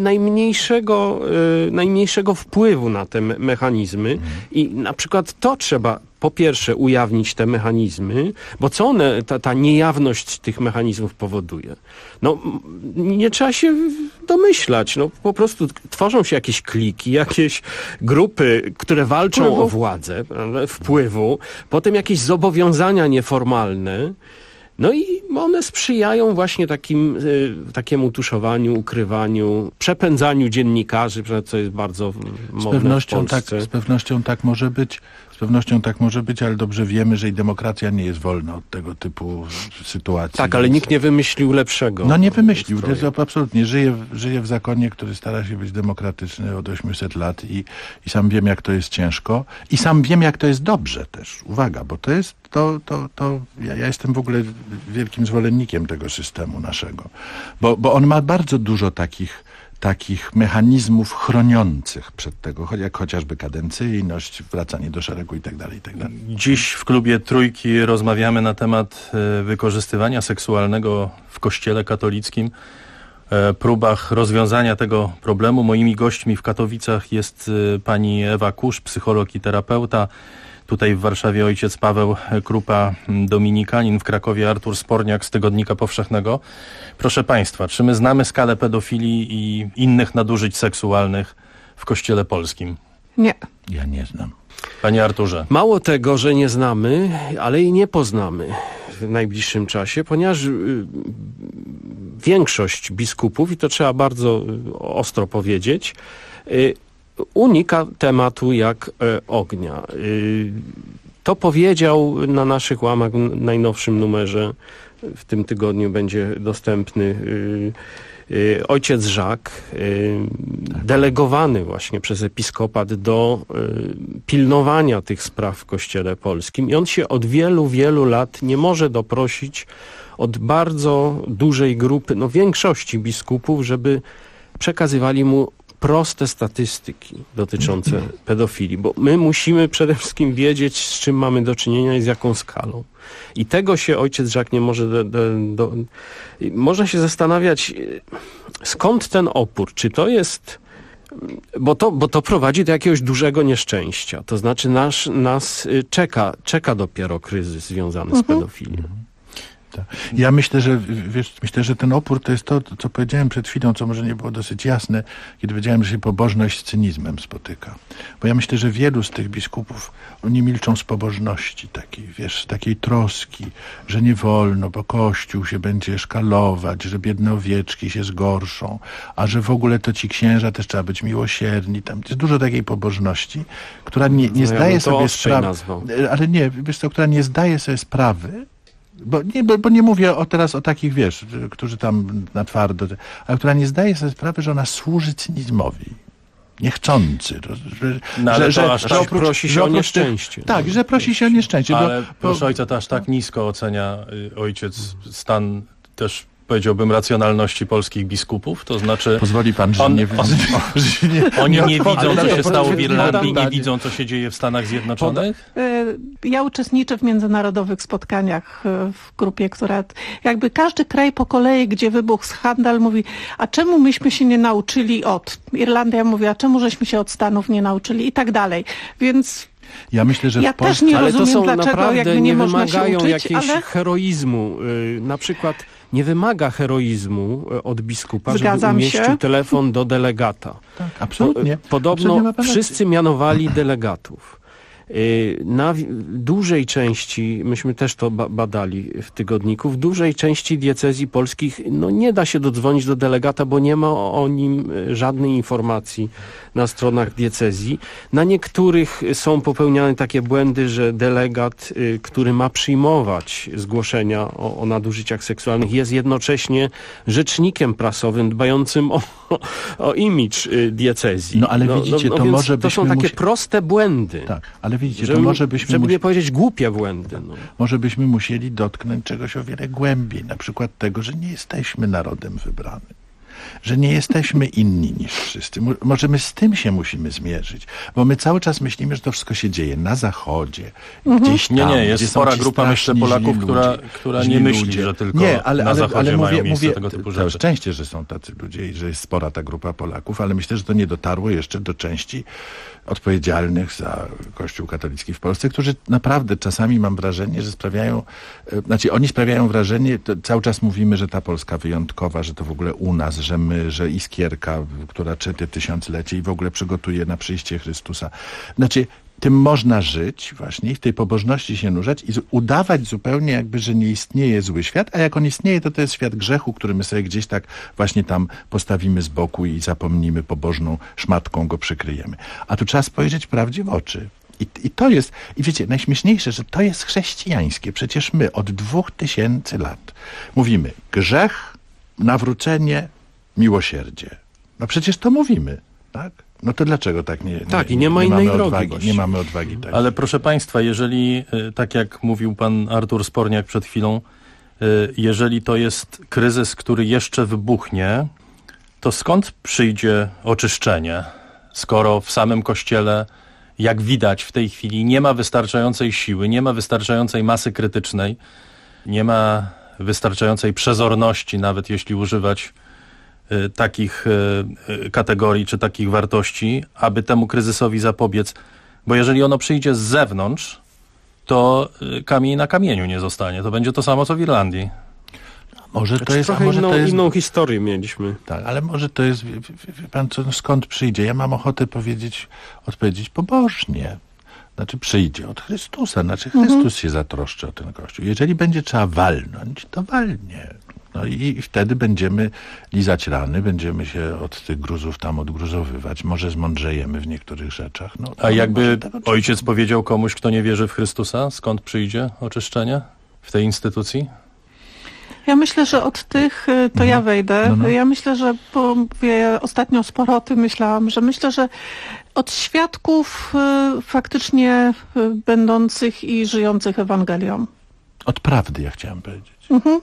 najmniejszego wpływu na te mechanizmy i na przykład to trzeba po pierwsze ujawnić te mechanizmy, bo co one, ta niejawność tych mechanizmów powoduje? No, nie trzeba się domyślać, no po prostu tworzą się jakieś kliki, jakieś grupy, które walczą o władzę, wpływu, potem jakieś zobowiązania nieformalne, No i one sprzyjają właśnie takiemu tuszowaniu, ukrywaniu, przepędzaniu dziennikarzy, co jest bardzo modne w Polsce. Z pewnością tak może być. Z pewnością tak może być, ale dobrze wiemy, że i demokracja nie jest wolna od tego typu sytuacji. Tak, ale nikt nie wymyślił lepszego. No nie wymyślił, to jest absolutnie. Żyję w zakonie, który stara się być demokratyczny od 800 lat i sam wiem, jak to jest ciężko. I sam wiem, jak to jest dobrze też. Uwaga, bo to jest ja jestem w ogóle wielkim zwolennikiem tego systemu naszego. Bo on ma bardzo dużo takich mechanizmów chroniących przed tego, jak chociażby kadencyjność, wracanie do szeregu i tak dalej. Dziś w klubie Trójki rozmawiamy na temat wykorzystywania seksualnego w Kościele katolickim, próbach rozwiązania tego problemu. Moimi gośćmi w Katowicach jest pani Ewa Kusz, psycholog i terapeuta. Tutaj w Warszawie ojciec Paweł Krupa, dominikanin, w Krakowie Artur Sporniak z Tygodnika Powszechnego. Proszę Państwa, czy my znamy skalę pedofilii i innych nadużyć seksualnych w Kościele polskim? Nie. Ja nie znam. Panie Arturze. Mało tego, że nie znamy, ale i nie poznamy w najbliższym czasie, ponieważ większość biskupów, i to trzeba bardzo ostro powiedzieć, unika tematu jak ognia. To powiedział na naszych łamach w najnowszym numerze, w tym tygodniu będzie dostępny, ojciec Jacques, delegowany właśnie przez episkopat do pilnowania tych spraw w Kościele polskim. I on się od wielu, wielu lat nie może doprosić od bardzo dużej grupy, większości biskupów, żeby przekazywali mu proste statystyki dotyczące pedofilii, bo my musimy przede wszystkim wiedzieć, z czym mamy do czynienia i z jaką skalą. I tego się ojciec Jacques nie może... Można się zastanawiać, skąd ten opór? Czy to jest... Bo to prowadzi do jakiegoś dużego nieszczęścia. To znaczy nas czeka dopiero kryzys związany z pedofilią. Ja myślę, że ten opór to jest to, co powiedziałem przed chwilą, co może nie było dosyć jasne, kiedy powiedziałem, że się pobożność z cynizmem spotyka. Bo ja myślę, że wielu z tych biskupów, oni milczą z pobożności takiej troski, że nie wolno, bo Kościół się będzie szkalować, że biedne owieczki się zgorszą, a że w ogóle to ci księża też trzeba być miłosierni. Tam jest dużo takiej pobożności, która nie zdaje sobie sprawy, ale nie, wiesz co, która nie zdaje sobie sprawy, bo nie mówię teraz o takich, którzy tam na twardo, ale która nie zdaje sobie sprawy, że ona służy cynizmowi. Niechcący. Że prosi się o nieszczęście. Tak, że prosi się o nieszczęście. Ale proszę ojca, to aż tak nisko ocenia ojciec stan też, powiedziałbym, racjonalności polskich biskupów, to znaczy... Pozwoli pan, że oni nie widzą, co się stało w Irlandii, nie widzą, co się dzieje w Stanach Zjednoczonych? Ja uczestniczę w międzynarodowych spotkaniach w grupie, która jakby każdy kraj po kolei, gdzie wybuchł skandal, mówi, a czemu myśmy się nie nauczyli Irlandia mówi, a czemu żeśmy się od Stanów nie nauczyli i tak dalej. Więc... Ja myślę, że ja też nie rozumiem, dlaczego naprawdę nie można się wymagają uczyć, jakiegoś heroizmu. Na przykład nie wymaga heroizmu od biskupa, żeby umieścił telefon do delegata. Tak, absolutnie. Podobno wszyscy mianowali delegatów. Na dużej części, myśmy też to badali w tygodniku, w dużej części diecezji polskich nie da się dodzwonić do delegata, bo nie ma o nim żadnej informacji na stronach diecezji. Na niektórych są popełniane takie błędy, że delegat, który ma przyjmować zgłoszenia o nadużyciach seksualnych, jest jednocześnie rzecznikiem prasowym dbającym o imidż diecezji. No ale widzicie, to może to są takie proste błędy. Tak, ale widzicie, to może byśmy... Żeby nie powiedzieć głupie błędy. Może byśmy musieli dotknąć czegoś o wiele głębiej. Na przykład tego, że nie jesteśmy narodem wybranym. Że nie jesteśmy inni niż wszyscy. Może my z tym się musimy zmierzyć. Bo my cały czas myślimy, że to wszystko się dzieje na Zachodzie. Gdzieś tam, nie, jest spora grupa, myślę, Polaków, która nie myśli, że tylko na Zachodzie mają miejsce tego typu rzeczy. Całe szczęście, że są tacy ludzie i że jest spora ta grupa Polaków, ale myślę, że to nie dotarło jeszcze do części odpowiedzialnych za Kościół katolicki w Polsce, którzy naprawdę czasami mam wrażenie, że oni sprawiają wrażenie, cały czas mówimy, że ta Polska wyjątkowa, że to w ogóle u nas, że Iskierka, która czyta tysiąclecie i w ogóle przygotuje na przyjście Chrystusa. Znaczy, tym można żyć właśnie, w tej pobożności się nurzać i udawać zupełnie jakby, że nie istnieje zły świat, a jak on istnieje, to jest świat grzechu, który my sobie gdzieś tak właśnie tam postawimy z boku i zapomnimy, pobożną szmatką go przykryjemy. A tu trzeba spojrzeć prawdzie w oczy. I to jest, i wiecie, najśmieszniejsze, że to jest chrześcijańskie. Przecież my od 2000 lat mówimy grzech, nawrócenie, miłosierdzie. No przecież to mówimy, tak? No to dlaczego tak nie i nie ma innej drogi. Nie mamy odwagi. Tak. Ale proszę państwa, jeżeli, tak jak mówił pan Artur Sporniak przed chwilą, jeżeli to jest kryzys, który jeszcze wybuchnie, to skąd przyjdzie oczyszczenie, skoro w samym Kościele, jak widać w tej chwili, nie ma wystarczającej siły, nie ma wystarczającej masy krytycznej, nie ma wystarczającej przezorności, nawet jeśli używać takich kategorii czy takich wartości, aby temu kryzysowi zapobiec. Bo jeżeli ono przyjdzie z zewnątrz, to kamień na kamieniu nie zostanie. To będzie to samo, co w Irlandii. Może to jest trochę inną historię mieliśmy. Tak, ale może to jest, wie pan co, skąd przyjdzie? Ja mam ochotę odpowiedzieć pobożnie. Znaczy przyjdzie od Chrystusa. Znaczy Chrystus się zatroszczy o ten Kościół. Jeżeli będzie trzeba walnąć, to walnie. No i wtedy będziemy lizać rany, będziemy się od tych gruzów tam odgruzowywać. Może zmądrzejemy w niektórych rzeczach. No, a jakby ojciec powiedział komuś, kto nie wierzy w Chrystusa, skąd przyjdzie oczyszczenie w tej instytucji? Ja myślę, że od tych, to ja wejdę. Ja myślę, że ostatnio sporo o tym myślałam, że myślę, że od świadków faktycznie będących i żyjących Ewangelią. Od prawdy, ja chciałem powiedzieć.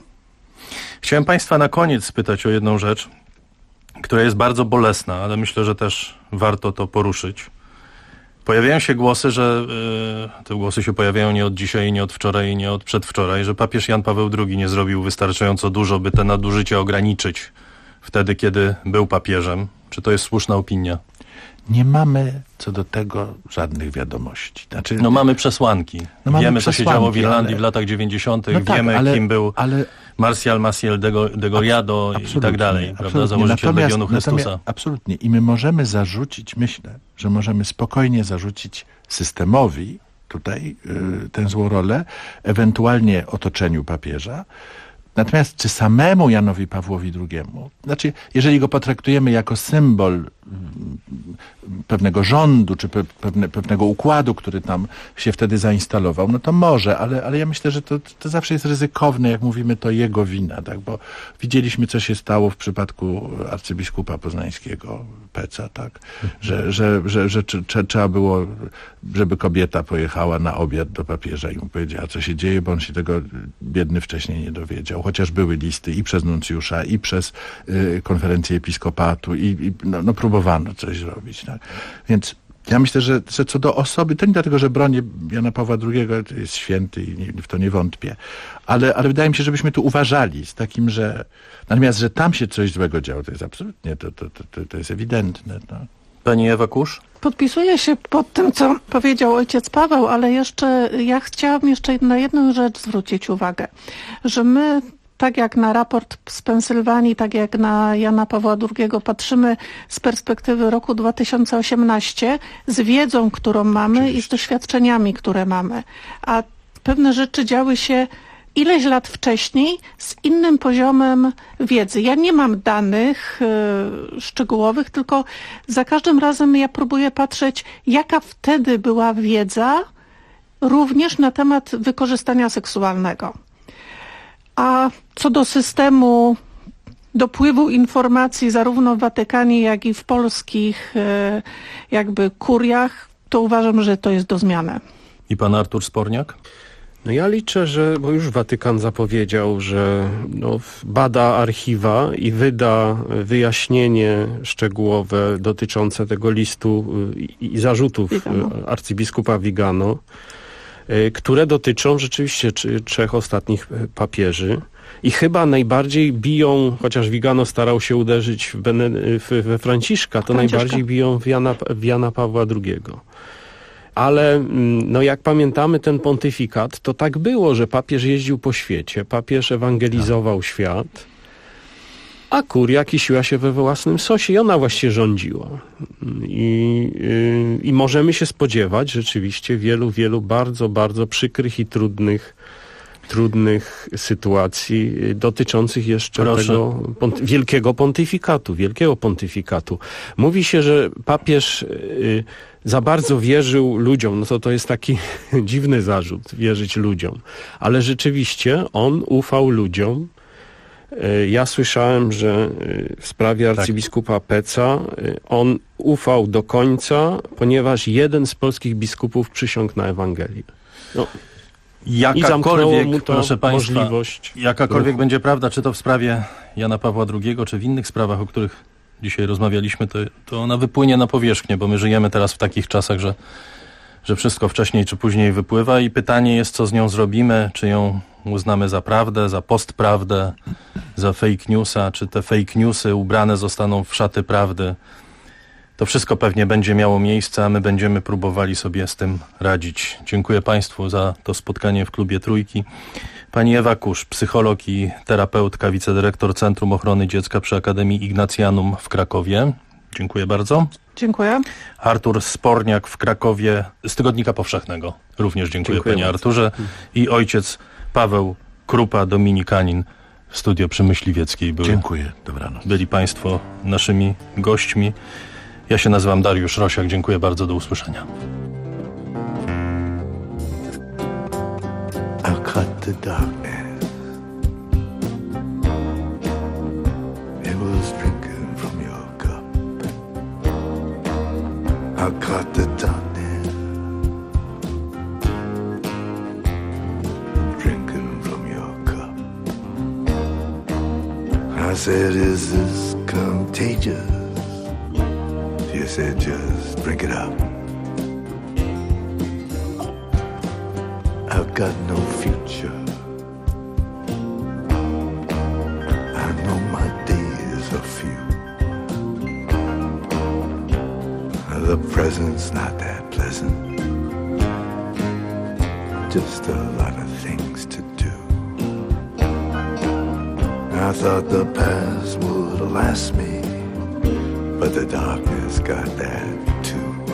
Chciałem państwa na koniec spytać o jedną rzecz, która jest bardzo bolesna, ale myślę, że też warto to poruszyć. Pojawiają się głosy, że te głosy się pojawiają nie od dzisiaj, nie od wczoraj, nie od przedwczoraj, że papież Jan Paweł II nie zrobił wystarczająco dużo, by te nadużycia ograniczyć wtedy, kiedy był papieżem. Czy to jest słuszna opinia? Nie mamy co do tego żadnych wiadomości. Znaczy, mamy przesłanki. Wiemy, co się działo w Irlandii w latach 90. Wiemy, kim był Marcial Maciel de Gollado i tak dalej, prawda? Założyciel Legionu Chrystusa. Absolutnie. I my możemy zarzucić, myślę, że możemy spokojnie zarzucić systemowi tutaj tę złą rolę, ewentualnie otoczeniu papieża. Natomiast czy samemu Janowi Pawłowi II, znaczy jeżeli go potraktujemy jako symbol pewnego rządu, czy pewnego układu, który tam się wtedy zainstalował, no to może, ale ja myślę, że to zawsze jest ryzykowne, jak mówimy, to jego wina, tak? Bo widzieliśmy, co się stało w przypadku arcybiskupa poznańskiego, Peca, tak? Że trzeba było, żeby kobieta pojechała na obiad do papieża i mu powiedziała, co się dzieje, bo on się tego biedny wcześniej nie dowiedział. Chociaż były listy i przez nuncjusza, i przez konferencję episkopatu, no próbowano coś zrobić. Tak? Więc ja myślę, że co do osoby, to nie dlatego, że bronię Jana Pawła II, jest święty i w to nie wątpię, ale wydaje mi się, żebyśmy tu uważali z takim, że natomiast, że tam się coś złego działo, to jest absolutnie, to jest ewidentne. No. Pani Ewa Kusz? Podpisuję się pod tym, co powiedział ojciec Paweł, ale ja chciałam jeszcze na jedną rzecz zwrócić uwagę, że my tak jak na raport z Pensylwanii, tak jak na Jana Pawła II patrzymy z perspektywy roku 2018, z wiedzą, którą mamy i z doświadczeniami, które mamy. A pewne rzeczy działy się ileś lat wcześniej z innym poziomem wiedzy. Ja nie mam danych szczegółowych, tylko za każdym razem ja próbuję patrzeć, jaka wtedy była wiedza również na temat wykorzystania seksualnego. A co do systemu dopływu informacji zarówno w Watykanie, jak i w polskich jakby kuriach, to uważam, że to jest do zmiany. I pan Artur Sporniak? No ja liczę, bo już Watykan zapowiedział, że bada archiwa i wyda wyjaśnienie szczegółowe dotyczące tego listu i zarzutów arcybiskupa Vigano, które dotyczą rzeczywiście 3 ostatnich papieży. I chyba najbardziej biją, chociaż Vigano starał się uderzyć we Franciszka, to najbardziej biją w Jana Pawła II. Ale jak pamiętamy ten pontyfikat, to tak było, że papież jeździł po świecie, papież ewangelizował świat A kuria kisiła się we własnym sosie i ona właściwie rządziła. I możemy się spodziewać rzeczywiście wielu bardzo, bardzo przykrych i trudnych sytuacji dotyczących jeszcze tego wielkiego pontyfikatu. Mówi się, że papież za bardzo wierzył ludziom. No to jest taki dziwny zarzut, wierzyć ludziom. Ale rzeczywiście on ufał ludziom. Ja słyszałem, że w sprawie arcybiskupa Peca on ufał do końca, ponieważ jeden z polskich biskupów przysiągł na Ewangelię. No. Jakakolwiek, proszę Państwa, możliwość jakakolwiek będzie prawda, czy to w sprawie Jana Pawła II, czy w innych sprawach, o których dzisiaj rozmawialiśmy, to ona wypłynie na powierzchnię, bo my żyjemy teraz w takich czasach, że wszystko wcześniej czy później wypływa i pytanie jest, co z nią zrobimy, czy ją uznamy za prawdę, za postprawdę, za fake newsa, czy te fake newsy ubrane zostaną w szaty prawdy. To wszystko pewnie będzie miało miejsce, a my będziemy próbowali sobie z tym radzić. Dziękuję Państwu za to spotkanie w Klubie Trójki. Pani Ewa Kusz, psycholog i terapeutka, wicedyrektor Centrum Ochrony Dziecka przy Akademii Ignatianum w Krakowie. Dziękuję bardzo. Dziękuję. Artur Sporniak w Krakowie z Tygodnika Powszechnego. Również dziękuję Panie bardzo. Arturze. I ojciec Paweł Krupa, dominikanin w studio przy Myśliwieckiej. Dziękuję, dobranoc. Byli Państwo naszymi gośćmi. Ja się nazywam Dariusz Rosiak. Dziękuję bardzo. Do usłyszenia. I'll cut the darkness. It was drinking from your cup. I'll cut the darkness. Drinking from your cup. I said, is this contagious? You said, just drink it up. I've got no future. I know my days are few. The present's not that pleasant. Just a lot of things to do. I thought the past would last me, but the darkness got that too.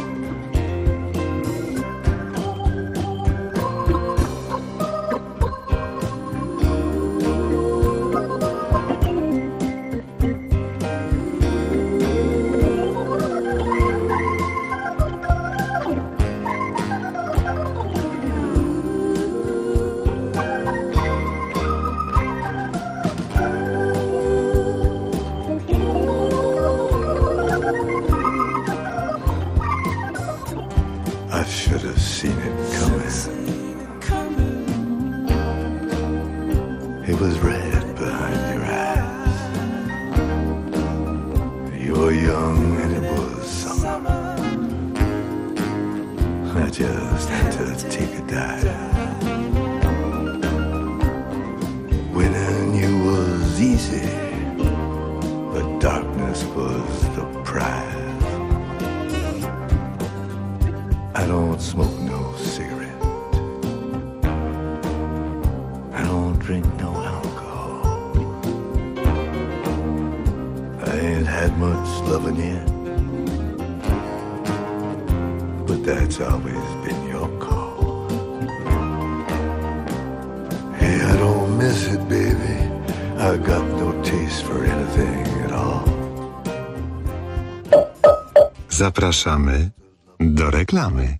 Zapraszamy do reklamy.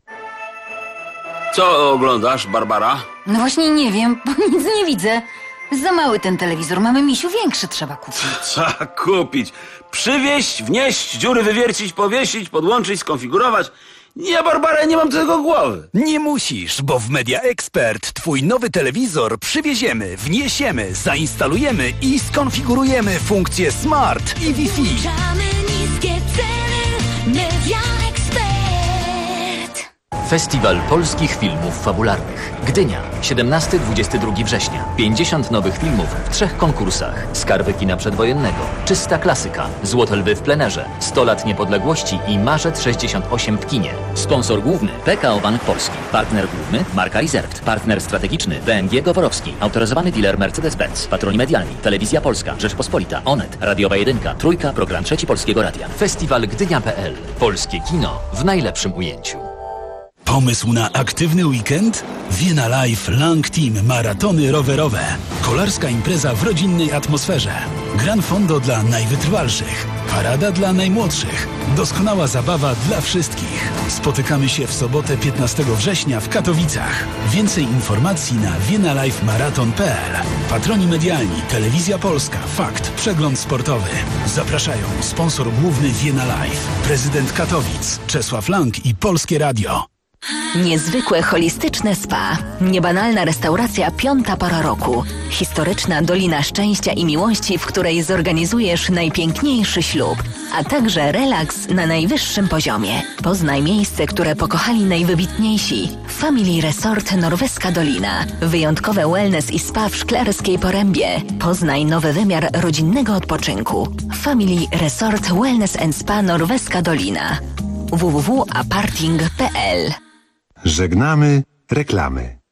Co oglądasz, Barbara? No właśnie nie wiem, bo nic nie widzę. Za mały ten telewizor, mamy misiu, większy trzeba kupić. Co kupić? Przywieźć, wnieść, dziury wywiercić, powiesić, podłączyć, skonfigurować. Nie, Barbara, nie mam tego głowy. Nie musisz, bo w Media Expert twój nowy telewizor przywieziemy, wniesiemy, zainstalujemy i skonfigurujemy funkcje Smart i Wi-Fi. Niskie ceny, Media Expert. Festiwal polskich filmów fabularnych. Gdynia, 17-22 września. 50 nowych filmów w 3 konkursach. Skarby kina przedwojennego, Czysta klasyka, Złote lwy w plenerze, 100 lat niepodległości i Marzec 68 w kinie. Sponsor główny PKO Bank Polski. Partner główny Marka Reserved. Partner strategiczny BMG Goworowski. Autoryzowany dealer Mercedes-Benz. Patroni medialni Telewizja Polska, Rzeczpospolita, Onet, Radiowa 1, Trójka, program 3 Polskiego Radia. Festiwal Gdynia.pl. Polskie kino w najlepszym ujęciu. Pomysł na aktywny weekend? Vienna Life Lang Team maratony rowerowe. Kolarska impreza w rodzinnej atmosferze. Gran fondo dla najwytrwalszych. Parada dla najmłodszych. Doskonała zabawa dla wszystkich. Spotykamy się w sobotę 15 września w Katowicach. Więcej informacji na viennalifemarathon.pl. Patroni medialni Telewizja Polska, Fakt, Przegląd Sportowy. Zapraszają sponsor główny Vienna Life. Prezydent Katowic Czesław Lang i Polskie Radio. Niezwykłe holistyczne spa. Niebanalna restauracja Piąta Pora Roku. Historyczna Dolina Szczęścia i Miłości, w której zorganizujesz najpiękniejszy ślub, a także relaks na najwyższym poziomie. Poznaj miejsce, które pokochali najwybitniejsi. Family Resort Norweska Dolina. Wyjątkowe wellness i spa w Szklarskiej Porębie. Poznaj nowy wymiar rodzinnego odpoczynku. Family Resort Wellness and Spa Norweska Dolina. www.aparting.pl. Żegnamy reklamy.